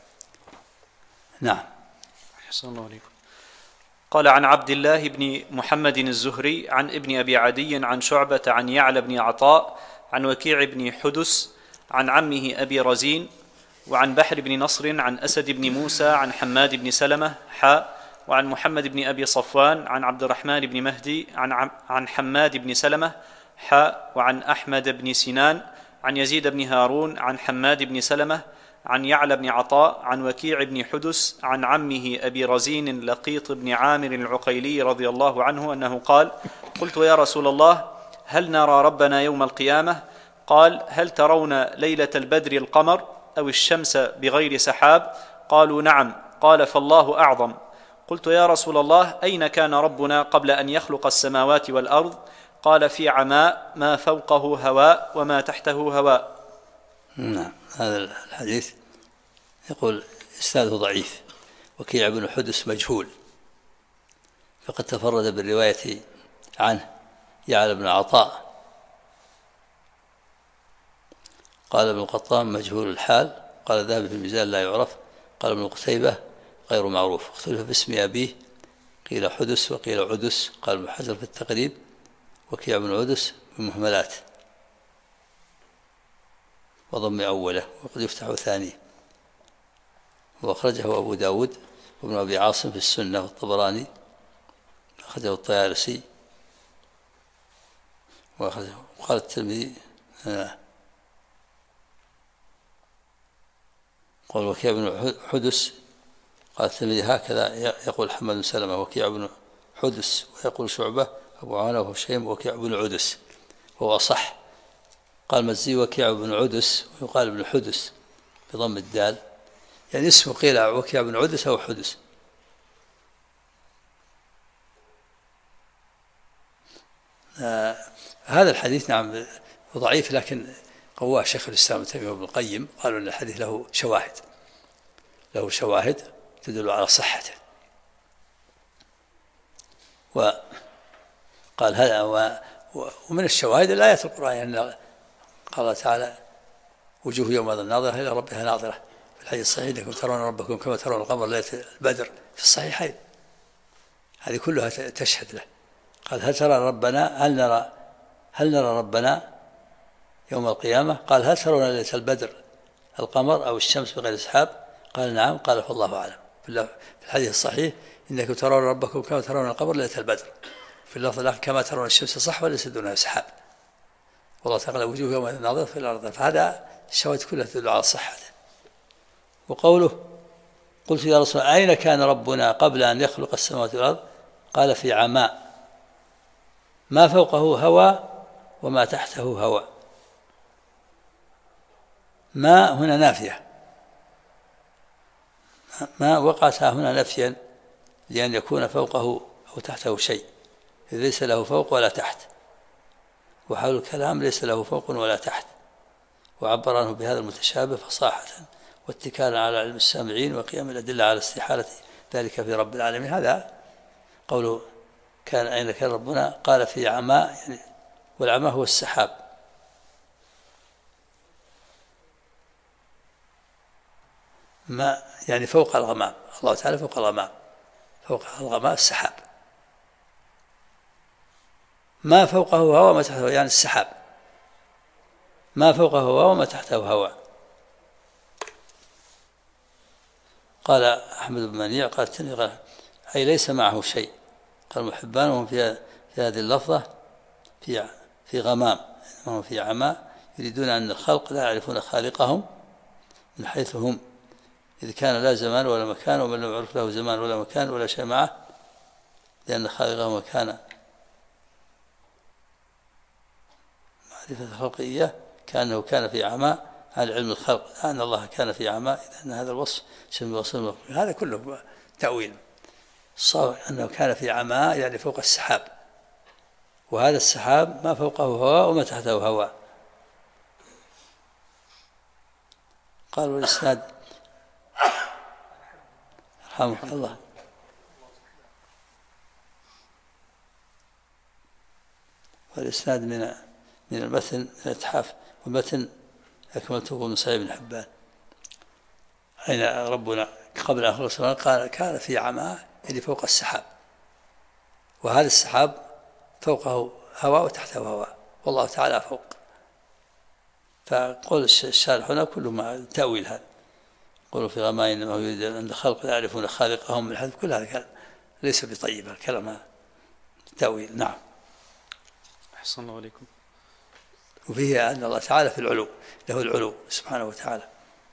نعم. أحسن الله عليكم. قال عن عبد الله بن محمد الزهري عن ابن أبي عدي عن شعبة عن يعلى بن عطاء عن وكيع بن حدس عن عمه أبي رزين وعن بحر بن نصر عن أسد بن موسى عن حماد بن سلمة وعن محمد بن أبي صفوان عن عبد الرحمن بن مهدي عن حماد بن سلمة وعن أحمد بن سنان عن يزيد بن هارون عن حماد بن سلمة عن يعلى بن عطاء عن وكيع بن حدس عن عمه أبي رزين لقيط بن عامر العقيلي رضي الله عنه أنه قال قلت يا رسول الله هل نرى ربنا يوم القيامة؟ قال هل ترون ليلة البدر القمر أو الشمس بغير سحاب؟ قالوا نعم. قال فالله أعظم. قلت يا رسول الله أين كان ربنا قبل أن يخلق السماوات والأرض؟ قال في عماء ما فوقه هواء وما تحته هواء. نعم. هذا الحديث يقول إسناده ضعيف، وكيع بن حدس مجهول، فقد تفرد بالرواية عنه يعلى بن عطاء. قال ابن القطان مجهول الحال، قال الذهبي في الميزان لا يعرف، قال ابن قتيبة غير معروف، اختلف باسم أبيه، قيل حدس وقيل عدس، قال ابن حجر في التقريب وكيع بن عدس بمهملات وضم أوله، وقد يفتح ثانيه، وأخرجه أبو داود وابن أبي عاصم في السنة، والطبراني أخرجه الطيالسي، وأخرجه. وقال الترمذي قال وكيع بن حدس، قال الترمذي هكذا يقول حماد بن سلمة وكيع بن حدس، ويقول شعبة أبو عوانة وهشيم وكيع بن عدس، وهو أصح. قال مزي وكيع بن عدس، ويقال ابن حدس بضم الدال، يعني اسمه قيل وكيع بن عدس أو حدس. هذا الحديث نعم ضعيف، لكن قواه شيخ الإسلام ابن تيمية وابن القيم، قالوا أن الحديث له شواهد تدل على صحته. وقال هذا ومن الشواهد الآيات القرآن، يعني قال تعالى وجوه يومئذ ناظرة إلى ربها ناظرة، في الحديث الصحيح إنكم ترون ربكم كما ترون القمر ليلة البدر، في الصحيحين، هذه كلها تشهد له. قال هل نرى ربنا يوم القيامة؟ قال هل ترون ليلة البدر القمر أو الشمس بغير سحاب؟ قال نعم. قال فالله أعلم. في الحديث الصحيح إنكم ترون ربكم كما ترون القمر ليلة البدر، في اللفظ الآخر كما ترون الشمس صح وليس دونها سحاب، والله تعالى وجوه يوم ناظرة في الأرض. فهذا الشواهد كلها تدل على صحته. وقوله قلت يا رسول الله أين كان ربنا قبل أن يخلق السماوات والأرض؟ قال في عماء، ما فوقه هواء وما تحته هواء. ما هنا نافية، ما وقعت هنا نفيا لأن يكون فوقه أو تحته شيء، إذ ليس له فوق ولا تحت، وحول الكلام ليس له فوق ولا تحت، وعبر عنه بهذا المتشابه فصاحة واتكالا على علم السامعين وقيام الأدلة على استحالة ذلك في رب العالمين. هذا قوله كان أين كان ربنا؟ قال في عماء، يعني والعماء هو السحاب، ما يعني فوق الغمام، الله تعالى فوق الغمام، فوق الغمام السحاب، ما فوقه هواء وما تحته، يعني السحاب ما فوقه هواء وما تحته هواء. قال أحمد بن منيع قال أي ليس معه شيء. قال محبان وهم في هذه اللفظة في غمام، هم في عماء، يريدون أن الخلق لا يعرفون خالقهم من حيث هم، إذ كان لا زمان ولا مكان، ومن لم يعرف له زمان ولا مكان ولا شيء معه، لأن خالقه كان معرفة الخلق إياه كأنه كان في عماء عن علم الخلق، أن الله كان في عماء، إذا أن هذا الوصف شبه وصف المخلوق. هذا كله تأويل. الصواب أنه كان في عماء يعني فوق السحاب، وهذا السحاب ما فوقه هواء وما تحته هواء. قال والإسناد رحمه الله والإسناد من المتن من الإتحاف، والمتن أكملته من صحيح بن حبان. أين ربنا قبل أن خلق قال كان في عماء اللي فوق السحاب، وهذا السحاب فوقه هواء وتحته هواء، والله تعالى فوق. فقول الشارح هنا كله ما تأويل، هذا قولوا في غماء إنما يريد أن الخلق لا يعرفون خالقهم من حيث، كل هذا ليس بطيب الكلام، هذا تأويل. نعم. أحسن الله عليكم. وفيه أن الله تعالى في العلو، له العلو سبحانه وتعالى.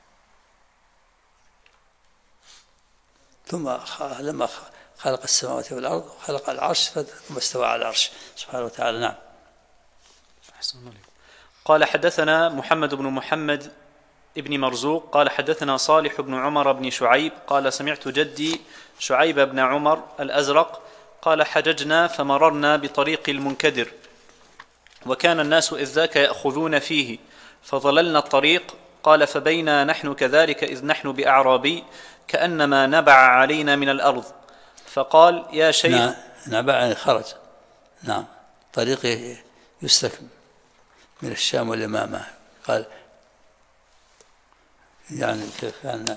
ثم لما خلق السماوات والأرض خلق العرش ثم استوى على العرش سبحانه وتعالى. نعم. أحسن الله عليكم. قال حدثنا محمد بن محمد ابن مرزوق قال حدثنا صالح بن عمر بن شعيب قال سمعت جدي شعيب بن عمر الأزرق قال حججنا فمررنا بطريق المنكدر، وكان الناس إذ ذاك يأخذون فيه، فظللنا الطريق قال فبينا نحن كذلك إذ نحن بأعرابي كأنما نبع علينا من الأرض، فقال يا شيخ. نبع يعني خرج. نعم، طريقه يسلك من الشام واليمامة. قال يعني كيف أن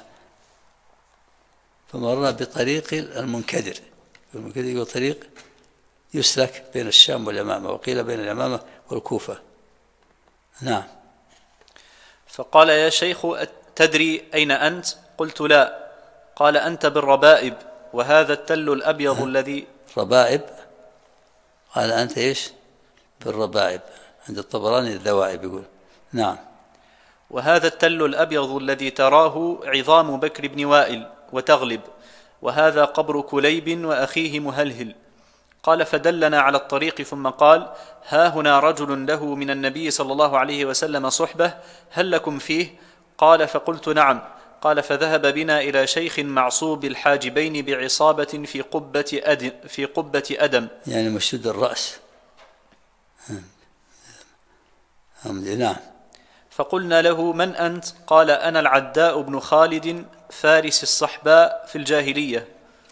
فمرنا بطريق المنكدر، المنكدر هو طريق يسلك بين الشام واليمامة، وقيل بين اليمامة والكوفة. نعم. فقال يا شيخ تدري أين أنت؟ قلت لا. قال أنت بالربائب، وهذا التل الأبيض الذي ربائب. قال أنت إيش؟ بالربائب. عند الطبراني الذوائب يقول. نعم. وهذا التل الأبيض الذي تراه عظام بكر بن وائل وتغلب، وهذا قبر كليب وأخيه مهلهل. قال فدلنا على الطريق ثم قال ها هنا رجل له من النبي صلى الله عليه وسلم صحبة، هل لكم فيه؟ قال فقلت نعم. قال فذهب بنا إلى شيخ معصوب الحاجبين بعصابة في قبة أدم يعني مشدود الرأس. نعم. فقلنا له من أنت؟ قال أنا العداء بن خالد فارس الصحباء في الجاهلية.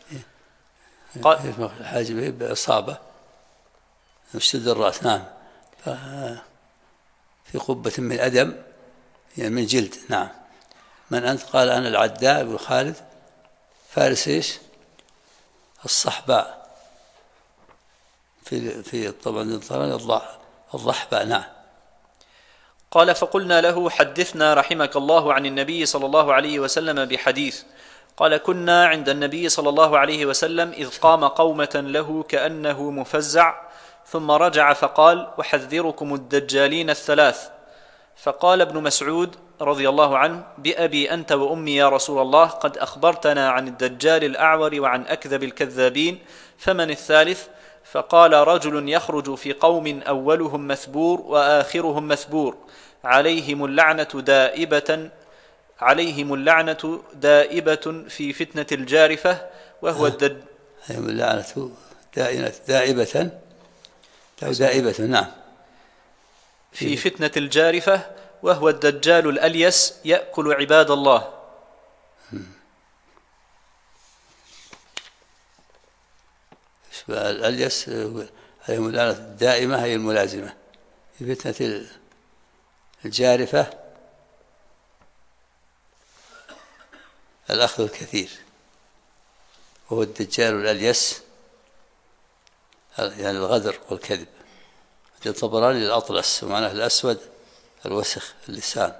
قال الحاجبين بعصابة مشدود الرأس. نعم. في قبة من أدم يعني من جلد. نعم. من أنت؟ قال أنا العداء بن خالد فارس إيش؟ الصحباء في طبعا الضحباء. نعم. قال فقلنا له حدثنا رحمك الله عن النبي صلى الله عليه وسلم بحديث. قال كنا عند النبي صلى الله عليه وسلم إذ قام قومة له كأنه مفزع، ثم رجع فقال أحذركم الدجالين الثلاث. فقال ابن مسعود رضي الله عنه بأبي أنت وأمي يا رسول الله، قد أخبرتنا عن الدجال الأعور وعن أكذب الكذابين، فمن الثالث؟ فقال رجل يخرج في قوم أولهم مثبور وآخرهم مثبور، عليهم اللعنة دائبة في فتنة الجارفة وهو عليهم اللعنة دائبة. نعم. في فتنة الجارفة وهو الدجال الأليس يأكل عباد الله. الأليس عليهم اللعنة الدائمة هي الملازمة. في فتنة الجارفة الأخذ الكثير، وهو الدجال الأليس يعني الغدر والكذب. الطبراني الأطلس ومعناه الأسود الوسخ اللسان،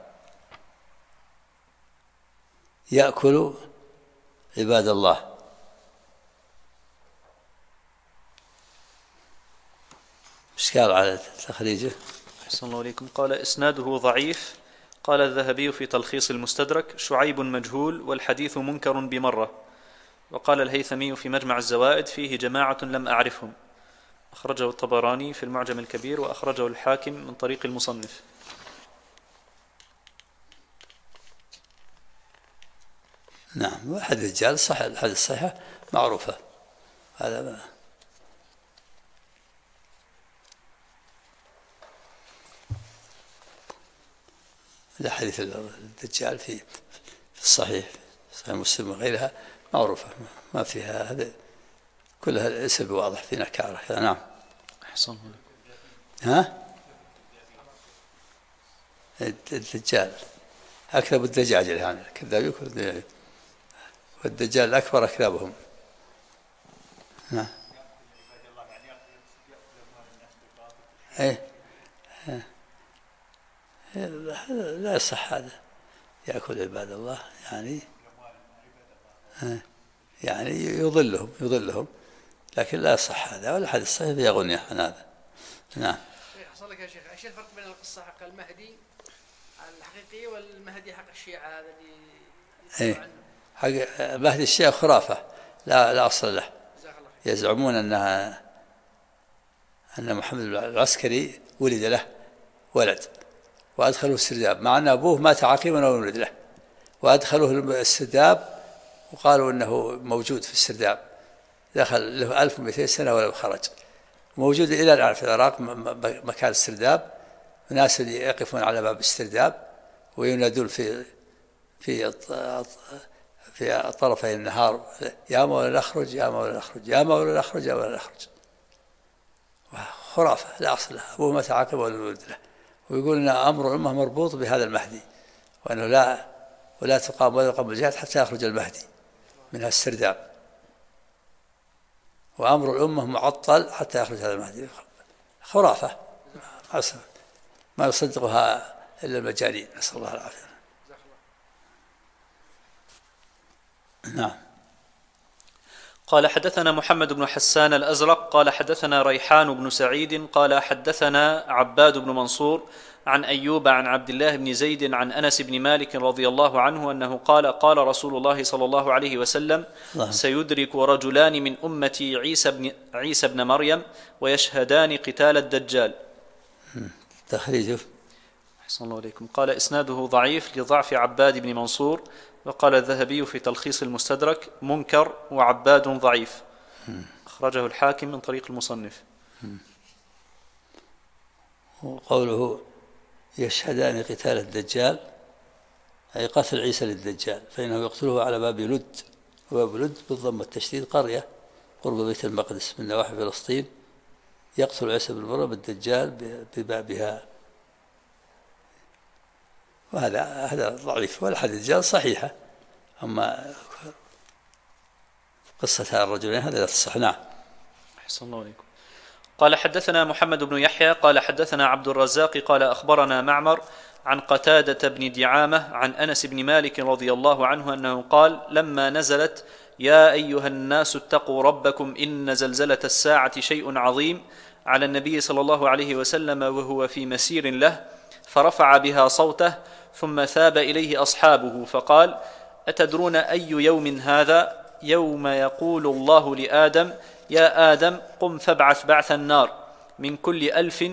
يأكل عباد الله. إشكال على تخريجه. أحسن الله عليكم. قال إسناده ضعيف. قال الذهبي في تلخيص المستدرك شعيب مجهول والحديث منكر بمرة. وقال الهيثمي في مجمع الزوائد فيه جماعة لم أعرفهم. أخرجه الطبراني في المعجم الكبير، وأخرجه الحاكم من طريق المصنف. نعم. وحديث الدجال صح، الحديث الصحيحة معروفة. هذا الحديث الدجال في الصحيح، صحيح مسلم وغيرها معروفة، ما فيها هذا كلها الاسم واضح في نكارة. نعم. أحسن. الدجال أكذب الدجاجة، يعني كذاب يكون، والدجال الأكبر أكذبهم. نعم. لا يصح هذا، يأكل عباد الله يعني يضلهم، لكن لا يصح هذا، ولا حديث صحيح يغني عن هذا. نعم. حصل لك يا شيخ، ايش الفرق بين القصة حق المهدي الحقيقي والمهدي حق الشيعة هذا اللي عنه؟ حق مهدي الشيعة خرافة لا أصل له. يزعمون أن محمد العسكري ولد له ولد وأدخلوه السرداب، مع أن أبوه مات عقيما وولد له، وأدخلوه السرداب وقالوا أنه موجود في السرداب، دخل له 1200 سنة ولم خرج، موجود إلى الآن في العراق مكان السرداب، وناس يقفون على باب السرداب وينادون في طرفي النهار: يا مولانا اخرج، يا مولانا اخرج، يا مولانا اخرج، يا مولانا اخرج. خرافة لا أصل لها، أبوه ما تعاقب ولا ولد له. ويقول أن أمر الأمة مربوط بهذا المهدي، وأنه ولا تقام ولا يقام الجهاد حتى يخرج المهدي منها السرداب، وأمر الأمة معطل حتى يخرج هذا المهدي. خرافة ما يصدقها إلا المجانين، نسأل الله العافية. نعم. قال حدثنا محمد بن حسان الأزرق قال حدثنا ريحان بن سعيد قال حدثنا عباد بن منصور عن أيوب عن عبد الله بن زيد عن أنس بن مالك رضي الله عنه أنه قال: قال رسول الله صلى الله عليه وسلم: سيدرك رجلان من أمتي عيسى بن مريم ويشهدان قتال الدجال. تخريجه. أحسن الله عليكم. قال: إسناده ضعيف لضعف عباد بن منصور. وقال الذهبي في تلخيص المستدرك: منكر وعباد ضعيف. أخرجه الحاكم من طريق المصنف. وقوله يشهدان قتال الدجال أي قتل عيسى للدجال، فإنه يقتله على باب لد، وباب لد بالضم والتشديد قرية قرب بيت المقدس من نواحي فلسطين. يقتل عيسى بن مريم الدجال ببابها، وهذا ضعيف. والحديث جاء صحيحة، أما قصة الرجلين هذا لا تصح. نعم. أحسن الله عليكم. قال حدثنا محمد بن يحيى قال حدثنا عبد الرزاق قال أخبرنا معمر عن قتادة بن دعامة عن أنس بن مالك رضي الله عنه أنه قال: لما نزلت: يا أيها الناس اتقوا ربكم إن زلزلة الساعة شيء عظيم، على النبي صلى الله عليه وسلم وهو في مسير له، فرفع بها صوته، ثم ثاب إليه أصحابه فقال: أتدرون أي يوم هذا؟ يوم يقول الله لآدم: يا آدم قم فابعث بعث النار من كل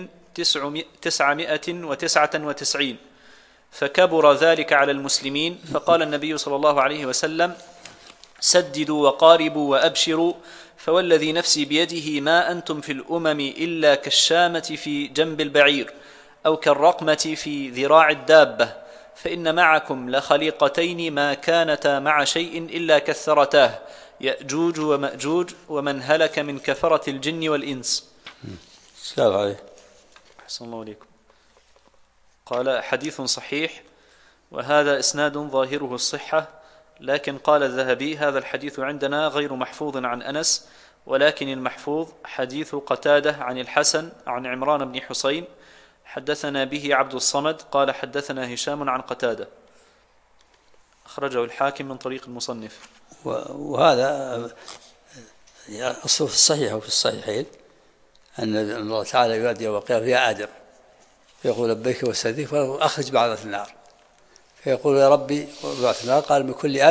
1999. فكبر ذلك على المسلمين، فقال النبي صلى الله عليه وسلم: سددوا وقاربوا وأبشروا، فوالذي نفسي بيده ما أنتم في الأمم إلا كالشامة في جنب البعير، أو كالرقمة في ذراع الدابة، فإن معكم لخليقتين ما كانتا مع شيء إلا كثرتاه، يأجوج ومأجوج، ومن هلك من كفرة الجن والإنس. السلام عليكم. أحسن الله عليكم. قال: حديث صحيح، وهذا إسناد ظاهره الصحة، لكن قال الذهبي: هذا الحديث عندنا غير محفوظ عن أنس، ولكن المحفوظ حديث قتادة عن الحسن عن عمران بن حسين حدثنا به عبد الصمد قال حدثنا هشام عن قتادة. أخرجه الحاكم من طريق المصنف. وهذا أصله في الصحيح وفي الصحيحين أن الله تعالى ينادي يوم القيامة: يا آدم، فيقول: لبيك وسعديك، فأخرج بعض النار، فيقول: يا ربي بعض النار. قال: من كل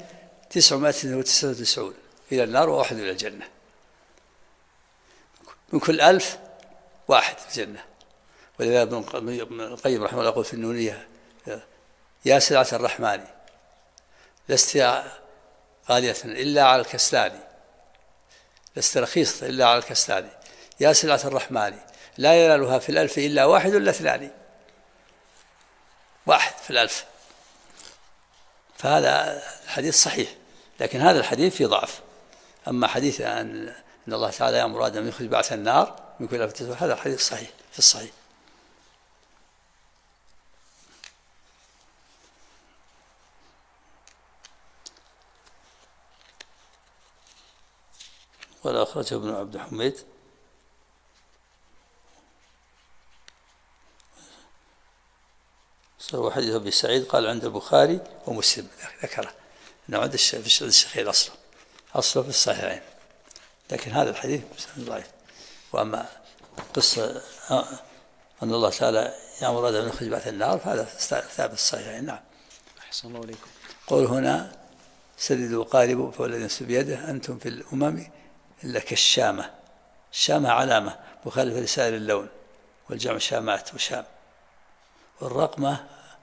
1999 إلى النار وواحد إلى الجنة. من كل 1000 واحد في الجنة. ولذا ابن القيم رحمه الله يقول في النونية: يا سلعة الرحمن لست غالية إلا على الكسلان، لست رخيصة إلا على الكسلان، يا سلعة الرحمن لا ينالها في 1000 إلا واحد ولا اثنان، واحد في 1000. فهذا الحديث صحيح، لكن هذا الحديث فيه ضعف. أما حديث أن الله تعالى يأمر آدم أن يخرج بعث النار من كل 1000، هذا الحديث صحيح في الصحيح. ولا أخرجه ابن عبد حميد. سوى حديث أبي سعيد قال عند البخاري ومسلم، ذكره أنه عند الشيخين أصله في الصحيحين، لكن هذا الحديث ضعيف. وأما قصة أن الله تعالى يأمر آدم أن يخرج بعث النار فهذا ثابت الصحيحين. نعم. أحسن الله عليكم. قول هنا: سددوا وقاربوا، فوالذي نفسي بيده أنتم في الأمم إلا كالشامة. الشامة علامة مخالفة لسائر اللون، والجمع شامات وشام. والرقمة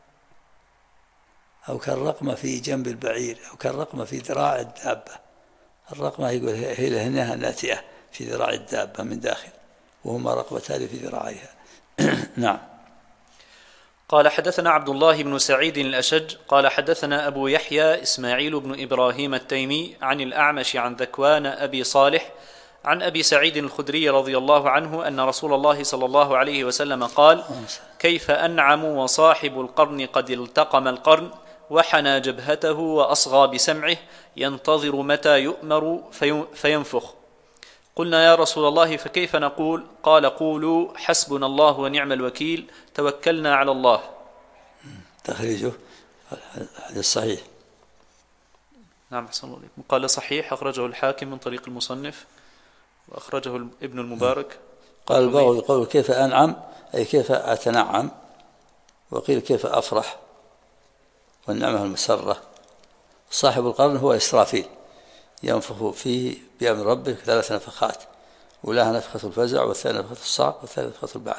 أو كالرقمة في جنب البعير، أو كالرقمة في ذراع الدابة. الرقمة يقول هي لهنها ناتئة في ذراع الدابة من داخل، وهما رقبتان في ذراعيها. نعم. قال حدثنا عبد الله بن سعيد الأشج قال حدثنا أبو يحيى إسماعيل بن إبراهيم التيمي عن الأعمش عن ذكوان أبي صالح عن أبي سعيد الخدري رضي الله عنه أن رسول الله صلى الله عليه وسلم قال: كيف أنعم وصاحب القرن قد التقم القرن وحنى جبهته وأصغى بسمعه ينتظر متى يؤمر فينفخ. قلنا يا رسول الله فكيف نقول؟ قال: قولوا حسبنا الله ونعم الوكيل توكلنا على الله. تخريجه الحديث صحيح. نعم أحسن الله عليكم. قال صحيح أخرجه الحاكم من طريق المصنف وأخرجه ابن المبارك. قال البغوي يقول كيف أنعم أي كيف أتنعم، وقيل كيف أفرح، والنعمة المسرة. صاحب القرن هو إسرافيل ينفخ فيه بأمر ربه 3 نفخات، أولاها نفخة الفزع، والثانية نفخة الصعق، والثالثة نفخة البعث.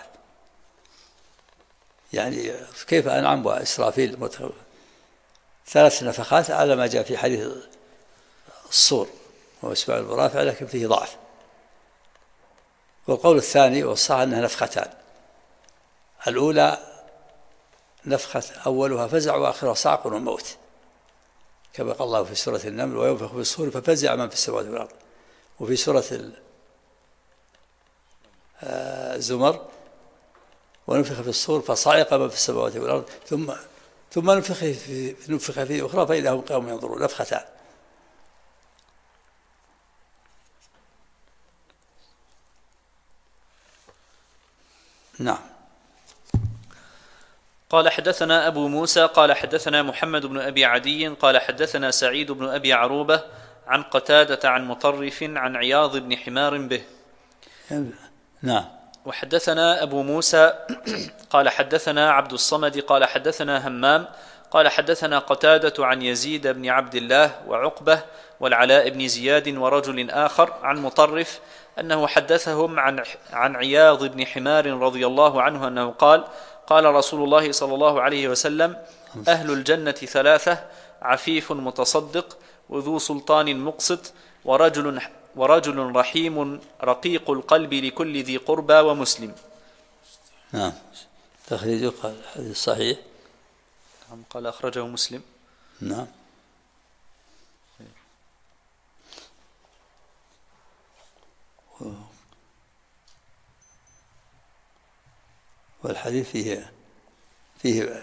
يعني كيف أنعم وإسرافيل 3 نفخات على ما جاء في حديث الصور وهو إسماعيل البرافع، لكن فيه ضعف. والقول الثاني والصحيح أنها نفختان، الأولى نفخة أولها فزع وآخرها صعق وموت، كما قال الله في سورة النمل: وينفخ في الصور ففزع من في السماوات والأرض. وفي سورة الزمر: ونفخ في الصور فصعق من في السماوات والأرض ثم نفخ فيه أخرى فإذا هم قيام ينظرون. نفختان. نعم. قال حدثنا أبو موسى قال حدثنا محمد بن أبي عدي قال حدثنا سعيد بن أبي عروبة عن قتادة عن مطرف عن عياض بن حمار به. نعم. وحدثنا أبو موسى قال حدثنا عبد الصمد قال حدثنا همام قال حدثنا قتادة عن يزيد بن عبد الله وعقبة والعلاء بن زياد ورجل آخر عن مطرف أنه حدثهم عن عياض بن حمار رضي الله عنه أنه قال: قال رسول الله صلى الله عليه وسلم: أهل الجنة 3: عفيف متصدق، وذو سلطان مقسط، ورجل رحيم رقيق القلب لكل ذي قربى ومسلم. نعم. تخريجه قال حديث صحيح. نعم. قال أخرجه مسلم. نعم. والحديث فيه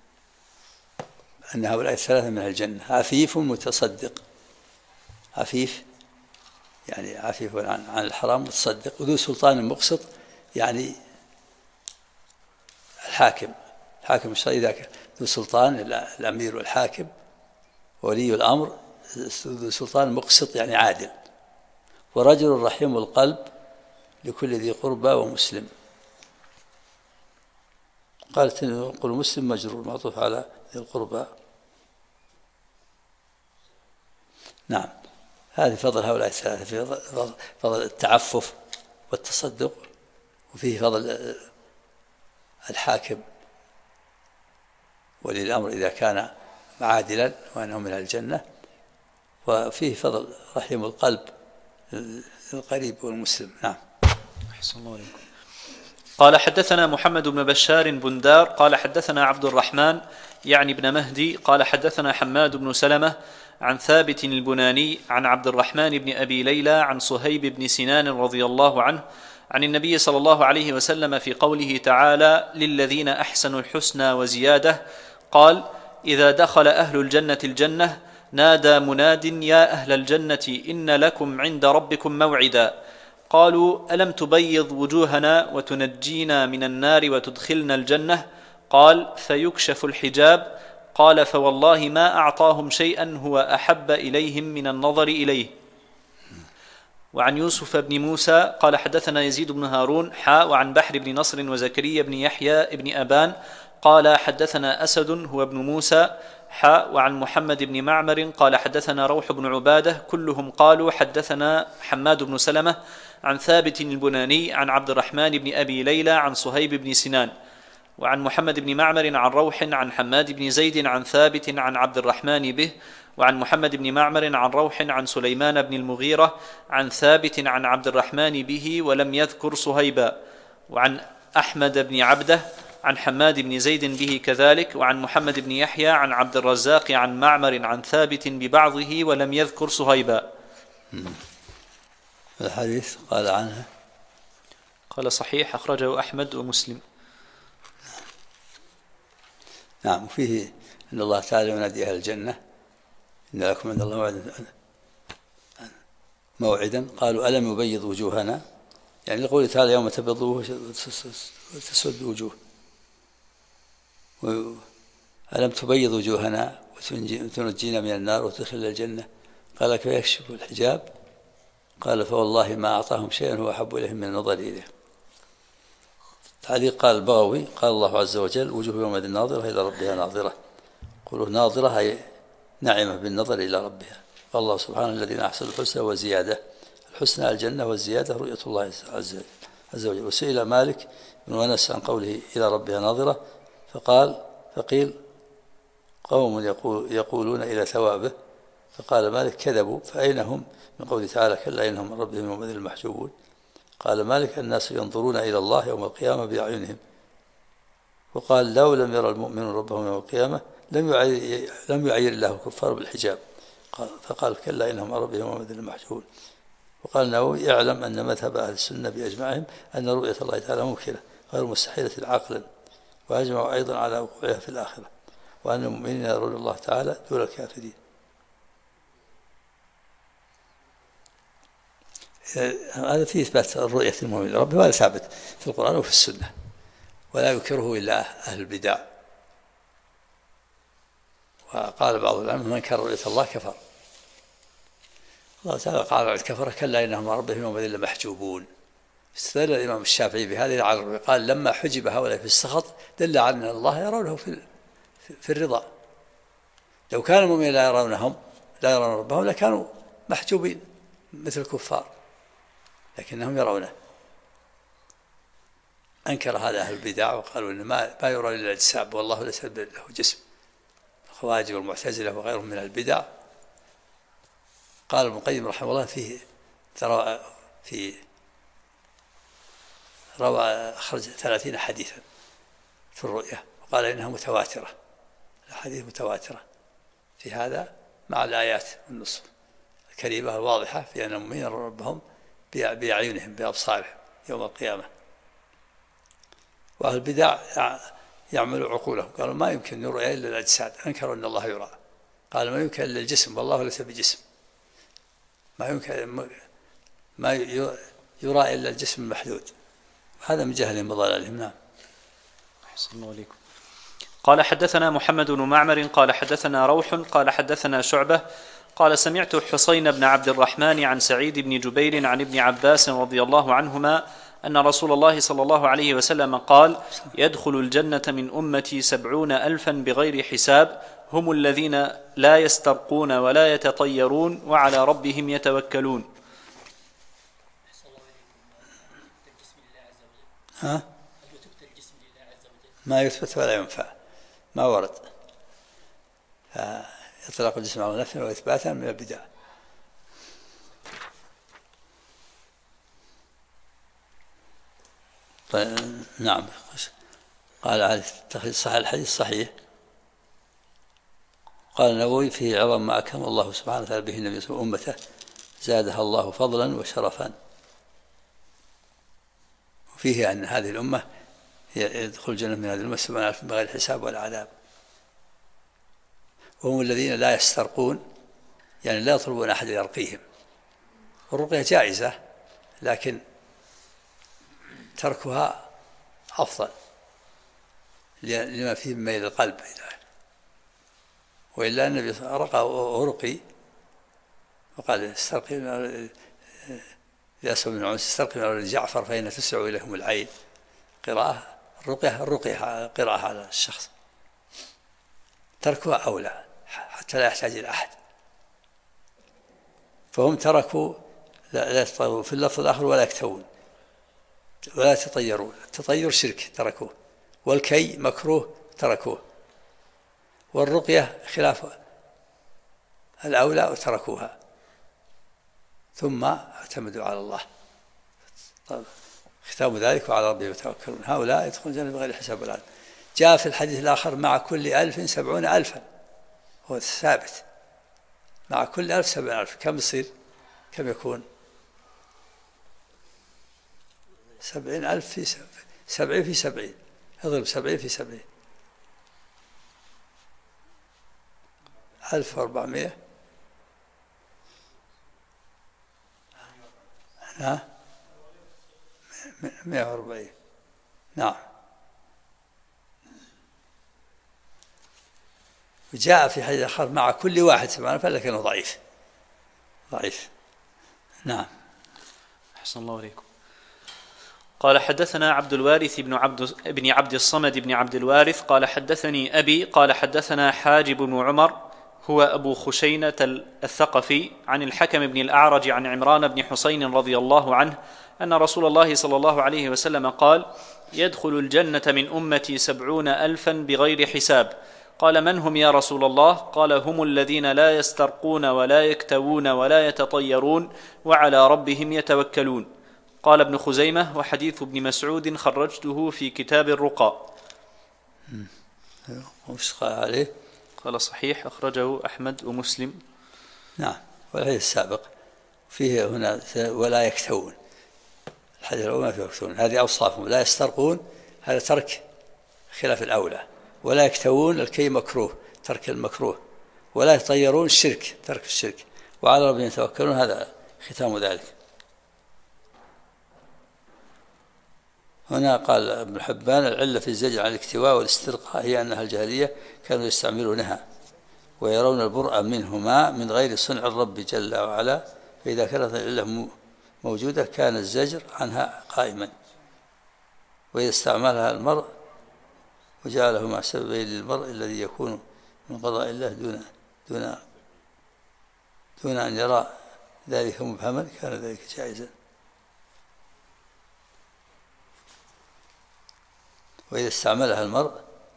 أن هؤلاء 3 من الجنة: عفيف متصدق، عفيف يعني عفيف عن الحرام، متصدق، وذو سلطان مقسط يعني الحاكم الشرعي، إذا ذو سلطان الأمير والحاكم ولي الأمر، ذو سلطان مقسط يعني عادل. ورجل رحيم القلب لكل ذي قربى ومسلم. قالت قل مسلم مجرور معطوف على ذي القربى. نعم. هذه فضل هؤلاء 3: في فضل التعفف والتصدق، وفيه فضل الحاكم ولي الأمر إذا كان عادلا وأنه من الجنة، وفيه فضل رحيم القلب للقريب والمسلم. نعم. أحسن الله عليكم. قال حدثنا محمد بن بشار بندار قال حدثنا عبد الرحمن يعني ابن مهدي قال حدثنا حماد بن سلمة عن ثابت البناني عن عبد الرحمن بن أبي ليلى عن صهيب بن سنان رضي الله عنه عن النبي صلى الله عليه وسلم في قوله تعالى: للذين أحسنوا الحسنى وزيادة. قال: إذا دخل أهل الجنة الجنة نادى مناد: يا أهل الجنة إن لكم عند ربكم موعدا. قالوا: ألم تبيض وجوهنا وتنجينا من النار وتدخلنا الجنة؟ قال: فيكشف الحجاب. قال: فوالله ما أعطاهم شيئا هو أحب إليهم من النظر إليه. وعن يوسف بن موسى قال حدثنا يزيد بن هارون وعن بحر بن نصر وزكريا بن يحيى بن أبان قال حدثنا أسد هو ابن موسى وعن محمد بن معمر قال حدثنا روح بن عبادة كلهم قالوا حدثنا حماد بن سلمة عن ثابت البناني عن عبد الرحمن بن أبي ليلى عن صهيب بن سنان وعن محمد بن معمر عن روح عن حماد بن زيد عن ثابت عن عبد الرحمن به وعن محمد بن معمر عن روح عن سليمان بن المغيرة عن ثابت عن عبد الرحمن به ولم يذكر صهيبا وعن أحمد بن عبده عن حماد بن زيد به كذلك، وعن محمد بن يحيى عن عبد الرزاق عن معمر عن ثابت ببعضه ولم يذكر صهيبا. الحديث قال عنه قال صحيح أخرجه أحمد ومسلم. نعم. وفيه أن الله تعالى ينادي أهل الجنة إن لكم عند الله موعدا قالوا ألم يبيض وجوهنا، يعني لقوله تعالى يوم تبيض وتسود وجوه، ألم تبيض وجوهنا وتنجينا من النار وتدخلنا الجنة، قال كيف يكشف الحجاب، قال فوالله ما أعطاهم شيئا هو أحب إليهم من النظر إليه. تعليق قال البغوي قال الله عز وجل وجوه يومئذ ناظرة إلى ربها ناظرة، قولوا ناظرة أي نعمة بالنظر إلى ربها. قال الله سبحانه الذين أحسنوا الحسنى وزيادة، الحسنى الجنة والزيادة رؤية الله عز وجل. وسئل مالك بن أنس عن قوله إلى ربها ناظرة فقيل قوم يقولون إلى ثوابه، فقال مالك كذبوا فأين هم من قوله تعالى كلا إنهم من ربهم يومئذ المحجوبون. قال مالك الناس ينظرون إلى الله يوم القيامة بأعينهم. وقال لو لم يرى المؤمنون ربهم يوم القيامة لم يعير الله الكفار بالحجاب، فقال كلا إنهم من ربهم يومئذ المحجوبون. وقال النووي اعلم أن مذهب أهل السنة بأجمعهم أن رؤية الله تعالى ممكنة غير مستحيلة عقلا، وأجمعوا أيضا على وقوعها في الآخرة، وأن المؤمنين يرون الله تعالى دون الكافرين. هذا فيه إثبات الرؤية المؤمن لربه، وهذا ثابت في القرآن وفي السنة، ولا يكره إلا أهل البدع. وقال بعض العلماء من كان رؤية الله كفر. الله تعالى قال عن الكفرة كلا إنهم من ربهم يومئذ لمحجوبون. استدل الإمام الشافعي بهذه على الرؤية، قال لما حجب هؤلاء في السخط دل على أن الله يرونه في الرضا. لو كان المؤمنين لا يرون ربهم لكانوا محجوبين مثل الكفار، لكنهم يرونه. أنكر هذا أهل البدع وقالوا إن ما يرى إلا الأجسام والله ليس له جسم، الخوارج والمعتزلة وغيرهم من البدع. قال ابن القيم رحمه الله أخرج 30 حديثا في الرؤية، وقال إنها متواترة، الحديث متواترة في هذا مع الآيات والنصوص الكريمة الواضحة في أن المؤمنين يرون ربهم بأعينهم بأبصارهم يوم القيامة. وأهل البدع يعملوا عقولهم، قالوا ما يمكن يرى إلا الأجساد، أنكروا أن الله يرى، قال ما يمكن إلا الجسم والله ليس بجسم، ما يمكن ما يرى إلا الجسم المحدود. هذا من جهلهم وضلالهم. نعم. أحسن الله عليكم. قال حدثنا محمد بن معمر قال حدثنا روح قال حدثنا شعبة قال سمعت حسين بن عبد الرحمن عن سعيد بن جبير عن ابن عباس رضي الله عنهما أن رسول الله صلى الله عليه وسلم قال يدخل الجنة من أمتي 70,000 بغير حساب، هم الذين لا يسترقون ولا يتطيرون وعلى ربهم يتوكلون. ما يثبت ولا ينفع، ما ورد. إطلاق الجسم على نفسه وإثباتا من البدع. طيب نعم. قال على التخريج صحيح الحديث صحيح. قال النووي فيه عظم ما أكرم الله سبحانه وتعالى به النبي صلى الله عليه وسلم أمته زادها الله فضلا وشرفا. وفيه أن هذه الأمة يدخل الجنة من هذه الأمة 70,000 بغير حساب ولا عذاب، وهم الذين لا يسترقون، يعني لا يطلبون أحد يرقيهم. والرقية جائزة لكن تركها أفضل لما فيه من ميل القلب إليه. وإلا النبي رقي وقال استرقي لأسوأ من عنس استرقي من جعفر فإن تسع إليهم العين. قراءة الرقية قراءة على الشخص، تركها أولى حتى لا يحتاج إلى أحد. فهم تركوا لا يتطيرون في اللفظ الآخر ولا يكتوون ولا يتطيرون. التطير شرك تركوه، والكي مكروه تركوه، والرقية خلاف الأولى وتركوها، ثم اعتمدوا على الله. طيب ختام ذلك وعلى ربهم يتوكلون هؤلاء يدخلون الجنة بغير حساب ولا عدل. جاء في الحديث الآخر مع كل 1000 70,000 هو ثابت مع كل 1000 70,000 كم يصير؟ كم يكون؟ 70,000 في 70 في 70 اضرب 70 في 70 1400 140 نعم. وجاء في حديث آخر مع كل واحد 70,000 لكنه ضعيف نعم. أحسن الله عليكم. قال حدثنا عبد الوارث بن عبد الصمد بن عبد الوارث قال حدثني أبي قال حدثنا حاجب بن عمر هو أبو خشينة الثقفي عن الحكم بن الأعرج عن عمران بن حسين رضي الله عنه أن رسول الله صلى الله عليه وسلم قال يدخل الجنة من أمتي 70,000 بغير حساب. قال من هم يا رسول الله؟ قال هم الذين لا يسترقون ولا يكتوون ولا يتطيرون وعلى ربهم يتوكلون. قال ابن خزيمة وحديث ابن مسعود خرجته في كتاب الرقى. وش قال عليه؟ قال صحيح أخرجه أحمد ومسلم. نعم. والحديث السابق فيه هنا ولا يكتوون الحديث الأول ما فيه يكتوون هذه أوصافهم. لا يسترقون هذا ترك خلاف الأولى ولا يكتوون الكي مكروه ترك المكروه ولا يطيرون الشرك ترك الشرك وعلى ربهم يتوكلون هذا ختام ذلك. هنا قال ابن حبان العلة في الزجر عن الاكتواء والاسترقاء هي أنها الجاهلية كانوا يستعملونها ويرون البرء منهما من غير صنع الرب جل وعلا فإذا كانت العلة موجودة كان الزجر عنها قائما. وإذا استعملها المرء وجعلهما سببين للمرء الذي يكون من قضاء الله دون أن يرى ذلك مبهما كان ذلك جائزا. وإذا استعملها المرء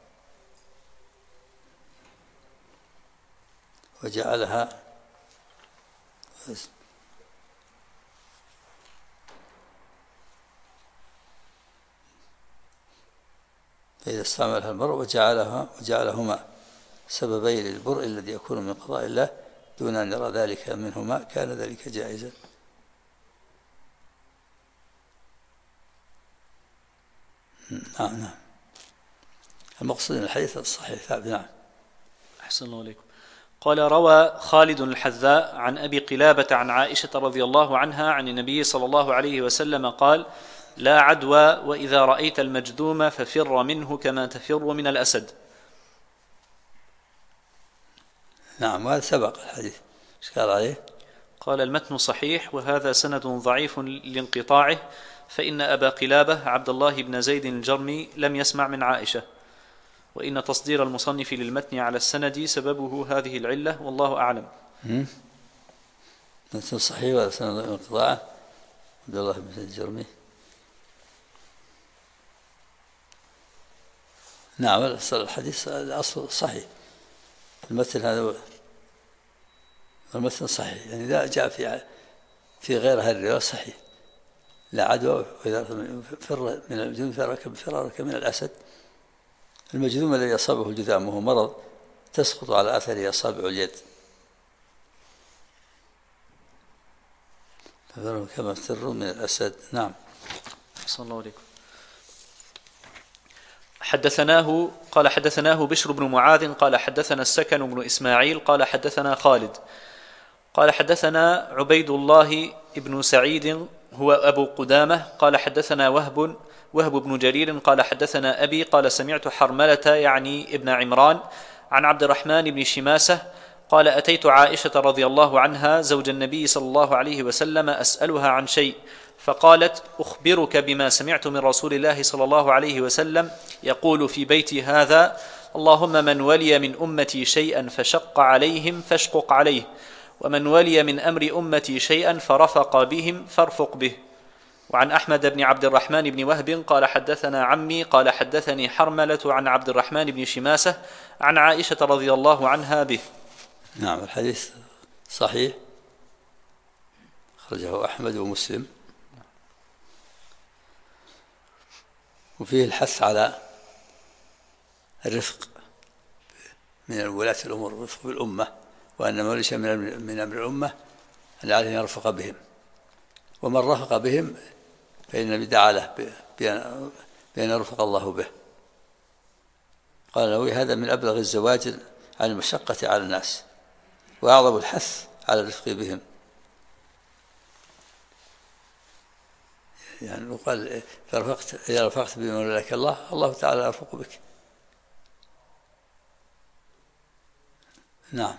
وجعلها فإذا استعملها المرء وجعلهما سببين للبرء الذي يكون من قضاء الله دون أن يرى ذلك منهما كان ذلك جائزا. نعم. المقصود من الحديث الصحيح. نعم. أحسن الله عليكم. قال روى خالد الحذاء عن أبي قلابة عن عائشة رضي الله عنها عن النبي صلى الله عليه وسلم قال لا عدوى وإذا رأيت المجذوم ففر منه كما تفر من الأسد. نعم. وهذا سبق الحديث ايش قال عليه؟ قال المتن صحيح وهذا سند ضعيف لانقطاعه فإن أبا قلابة عبد الله بن زيد الجرمي لم يسمع من عائشة وإن تصدير المصنف للمتن على السند سببه هذه العلة والله أعلم. متن صحيح وهذا سند انقطاعه عبد الله بن زيد الجرمي. نعم. الحديث الأصل صحيح المتن هذا المتن صحيح يعني إذا جاء في غير هذه الرواية صحيح لا عدوى وإذا فر من المجذوم فرارك من الأسد. المجذوم الذي أصابه الجذام وهو مرض تسقط على أثره أصابع اليد كما تفر من الأسد. نعم. صلى الله عليكم. حدثناه بشر بن معاذ قال حدثنا السكن بن إسماعيل قال حدثنا خالد قال حدثنا عبيد الله بن سعيد هو أبو قدامة قال حدثنا وهب بن جرير قال حدثنا أبي قال سمعت حرملة يعني ابن عمران عن عبد الرحمن بن شماسة قال أتيت عائشة رضي الله عنها زوج النبي صلى الله عليه وسلم أسألها عن شيء فقالت أخبرك بما سمعت من رسول الله صلى الله عليه وسلم يقول في بيتي هذا اللهم من ولي من أمتي شيئا فشق عليهم فاشقق عليه ومن ولي من أمر أمتي شيئا فرفق بهم فارفق به. وعن أحمد بن عبد الرحمن بن وهب قال حدثنا عمي قال حدثني حرملة عن عبد الرحمن بن شماسة عن عائشة رضي الله عنها به. نعم. الحديث صحيح خرجه أحمد ومسلم. وفيه الحث على الرفق من ولاة الأمور، الرفق بالأمة، وأن ما ليس من أمر الأمة أن عليه يرفق بهم، ومن رفق بهم فإن النبي دعا له بأن يرفق الله به. قال النووي: هذا من أبلغ الزواجر عن المشقة على الناس، وأعظم الحث على الرفق بهم. يعني قال: إذا رفقت بمن ولاك الله تعالى يرفق بك. نعم.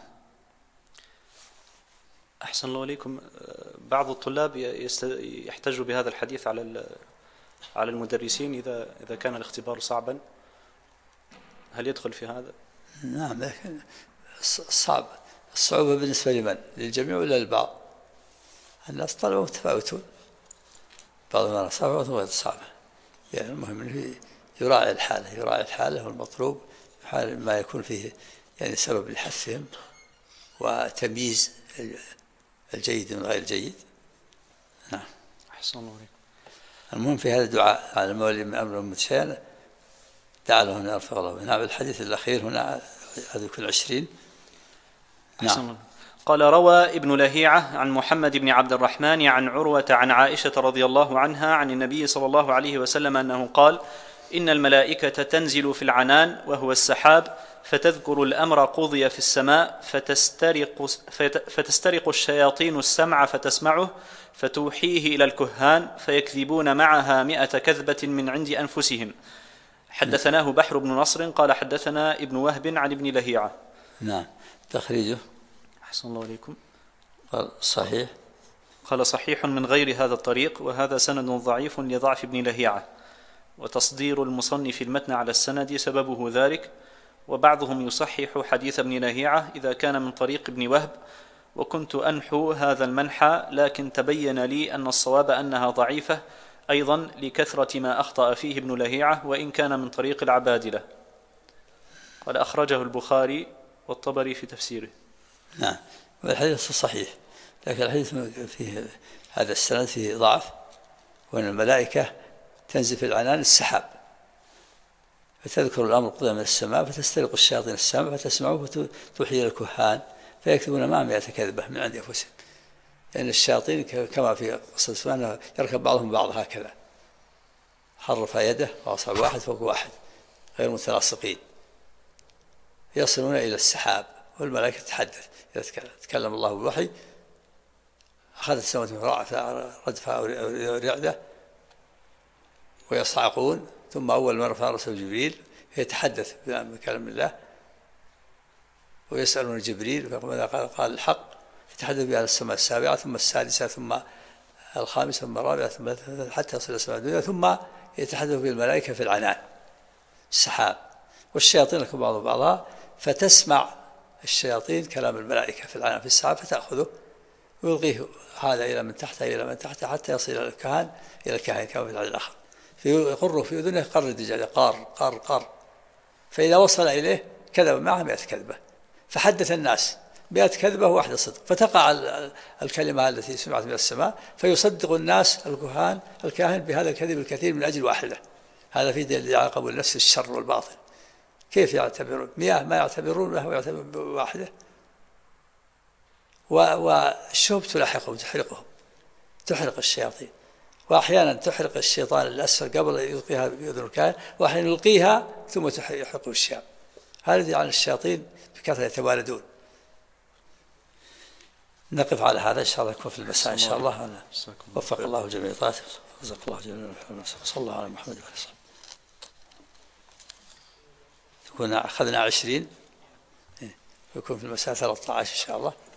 أحسن الله إليكم. بعض الطلاب يحتج بهذا الحديث على المدرسين إذا كان الاختبار صعبا، هل يدخل في هذا؟ نعم، لكن الصعوبة بالنسبة لمن؟ للجميع ولا للبعض؟ الناس طلبوا متفاوتون، بعضهم صعبة وغير صعبة. يعني المهم أنه يراعي الحالة والمطلوب ما يكون فيه يعني سبب لحثهم وتمييز الجيد من غير الجيد. نعم. أحسن الله عليكم. المهم في هذا الدعاء على المولي من أمر متشان دعا له أن يرفق الله. نعم. الحديث الأخير هنا هذا كل 20. نعم. قال: روى ابن لهيعة عن محمد بن عبد الرحمن عن عروة عن عائشة رضي الله عنها عن النبي صلى الله عليه وسلم أنه قال: إن الملائكة تنزل في العنان وهو السحاب، فتذكر الأمر قضي في السماء، فتسترق الشياطين السمع فتسمعه، فتوحيه إلى الكهان، فيكذبون معها 100 كذبة من عند أنفسهم. حدثناه بحر بن نصر قال: حدثنا ابن وهب عن ابن لهيعة. نعم. تخريجه. أحسن الله عليكم. قال: صحيح. قال: صحيح من غير هذا الطريق، وهذا سند ضعيف لضعف ابن لهيعة، وتصدير المصنف المتن على السند سببه ذلك. وبعضهم يصحح حديث ابن لهيعة إذا كان من طريق ابن وهب، وكنت أنحو هذا المنحى، لكن تبين لي أن الصواب أنها ضعيفة أيضا لكثرة ما أخطأ فيه ابن لهيعة، وإن كان من طريق العبادلة. قال: أخرجه البخاري والطبري في تفسيره. نعم. والحديث صحيح، لكن الحديث فيه هذا السند فيه ضعف، وأن الملائكة تنزل في العنان السحاب، فتذكر الأمر قضي من السماء، فتسترق الشياطين السماء فتسمعه، فتوحي إلى الكهان، فيكتبون معهم 100 كذبة من عند أنفسهم. لأن الشياطين كما في قصة سفيان يركب بعضهم بعض هكذا، حرف يده وأصعب واحد فوق واحد غير متلاصقين، يصلون إلى السحاب، والملائكة تتحدث. إذا تكلم الله بالوحي أخذت السماوات ردفها ورعدة ويصعقون، ثم أول مرة فرس جبريل يتحدث بكلام الله، ويسألون جبريل فماذا قال الحق، يتحدث بها السماء السابعة، ثم السادسة، ثم الخامسة، ثم الرابعة، ثم حتى يصل السماء الدنيا، ثم يتحدث بالملائكة في العنان السحاب، والشياطين لكم بعضها، فتسمع الشياطين كلام الملائكة في العنان في السحاب، فتأخذه ويلقيه هذا إلى من تحته إلى من تحته حتى يصل إلى الكهان كما في العدد الآخر، يقر في أذنه قر الدجاجة قار، فإذا وصل إليه كذب معه 100 كذبة، فحدث الناس 100 كذبة وواحدة صدق، فتقع الكلمة التي سمعت من السماء، فيصدق الناس الكاهن بهذا الكذب الكثير من أجل واحدة. هذا في دليل على قبول نفس الشر والباطل. كيف يعتبرون 100 ما يعتبرون له ويعتبرون بواحدة، والشهب تلاحقهم تحرق الشياطين، وأحيانا تحرق الشيطان الأسفل قبل أن يلقيها بأذن الكاهن، وأحيانا يلقيها ثم يحرق الشهاب. هذا عن الشياطين بكثرة يتواردون. نقف على هذا إن شاء الله، يكون في المساء إن شاء الله. وفق الله جميع طاعته، رزق الله جميع صلى الله على محمد وعلى آله. كنا أخذنا 20، يكون في المساء 13 إن شاء الله.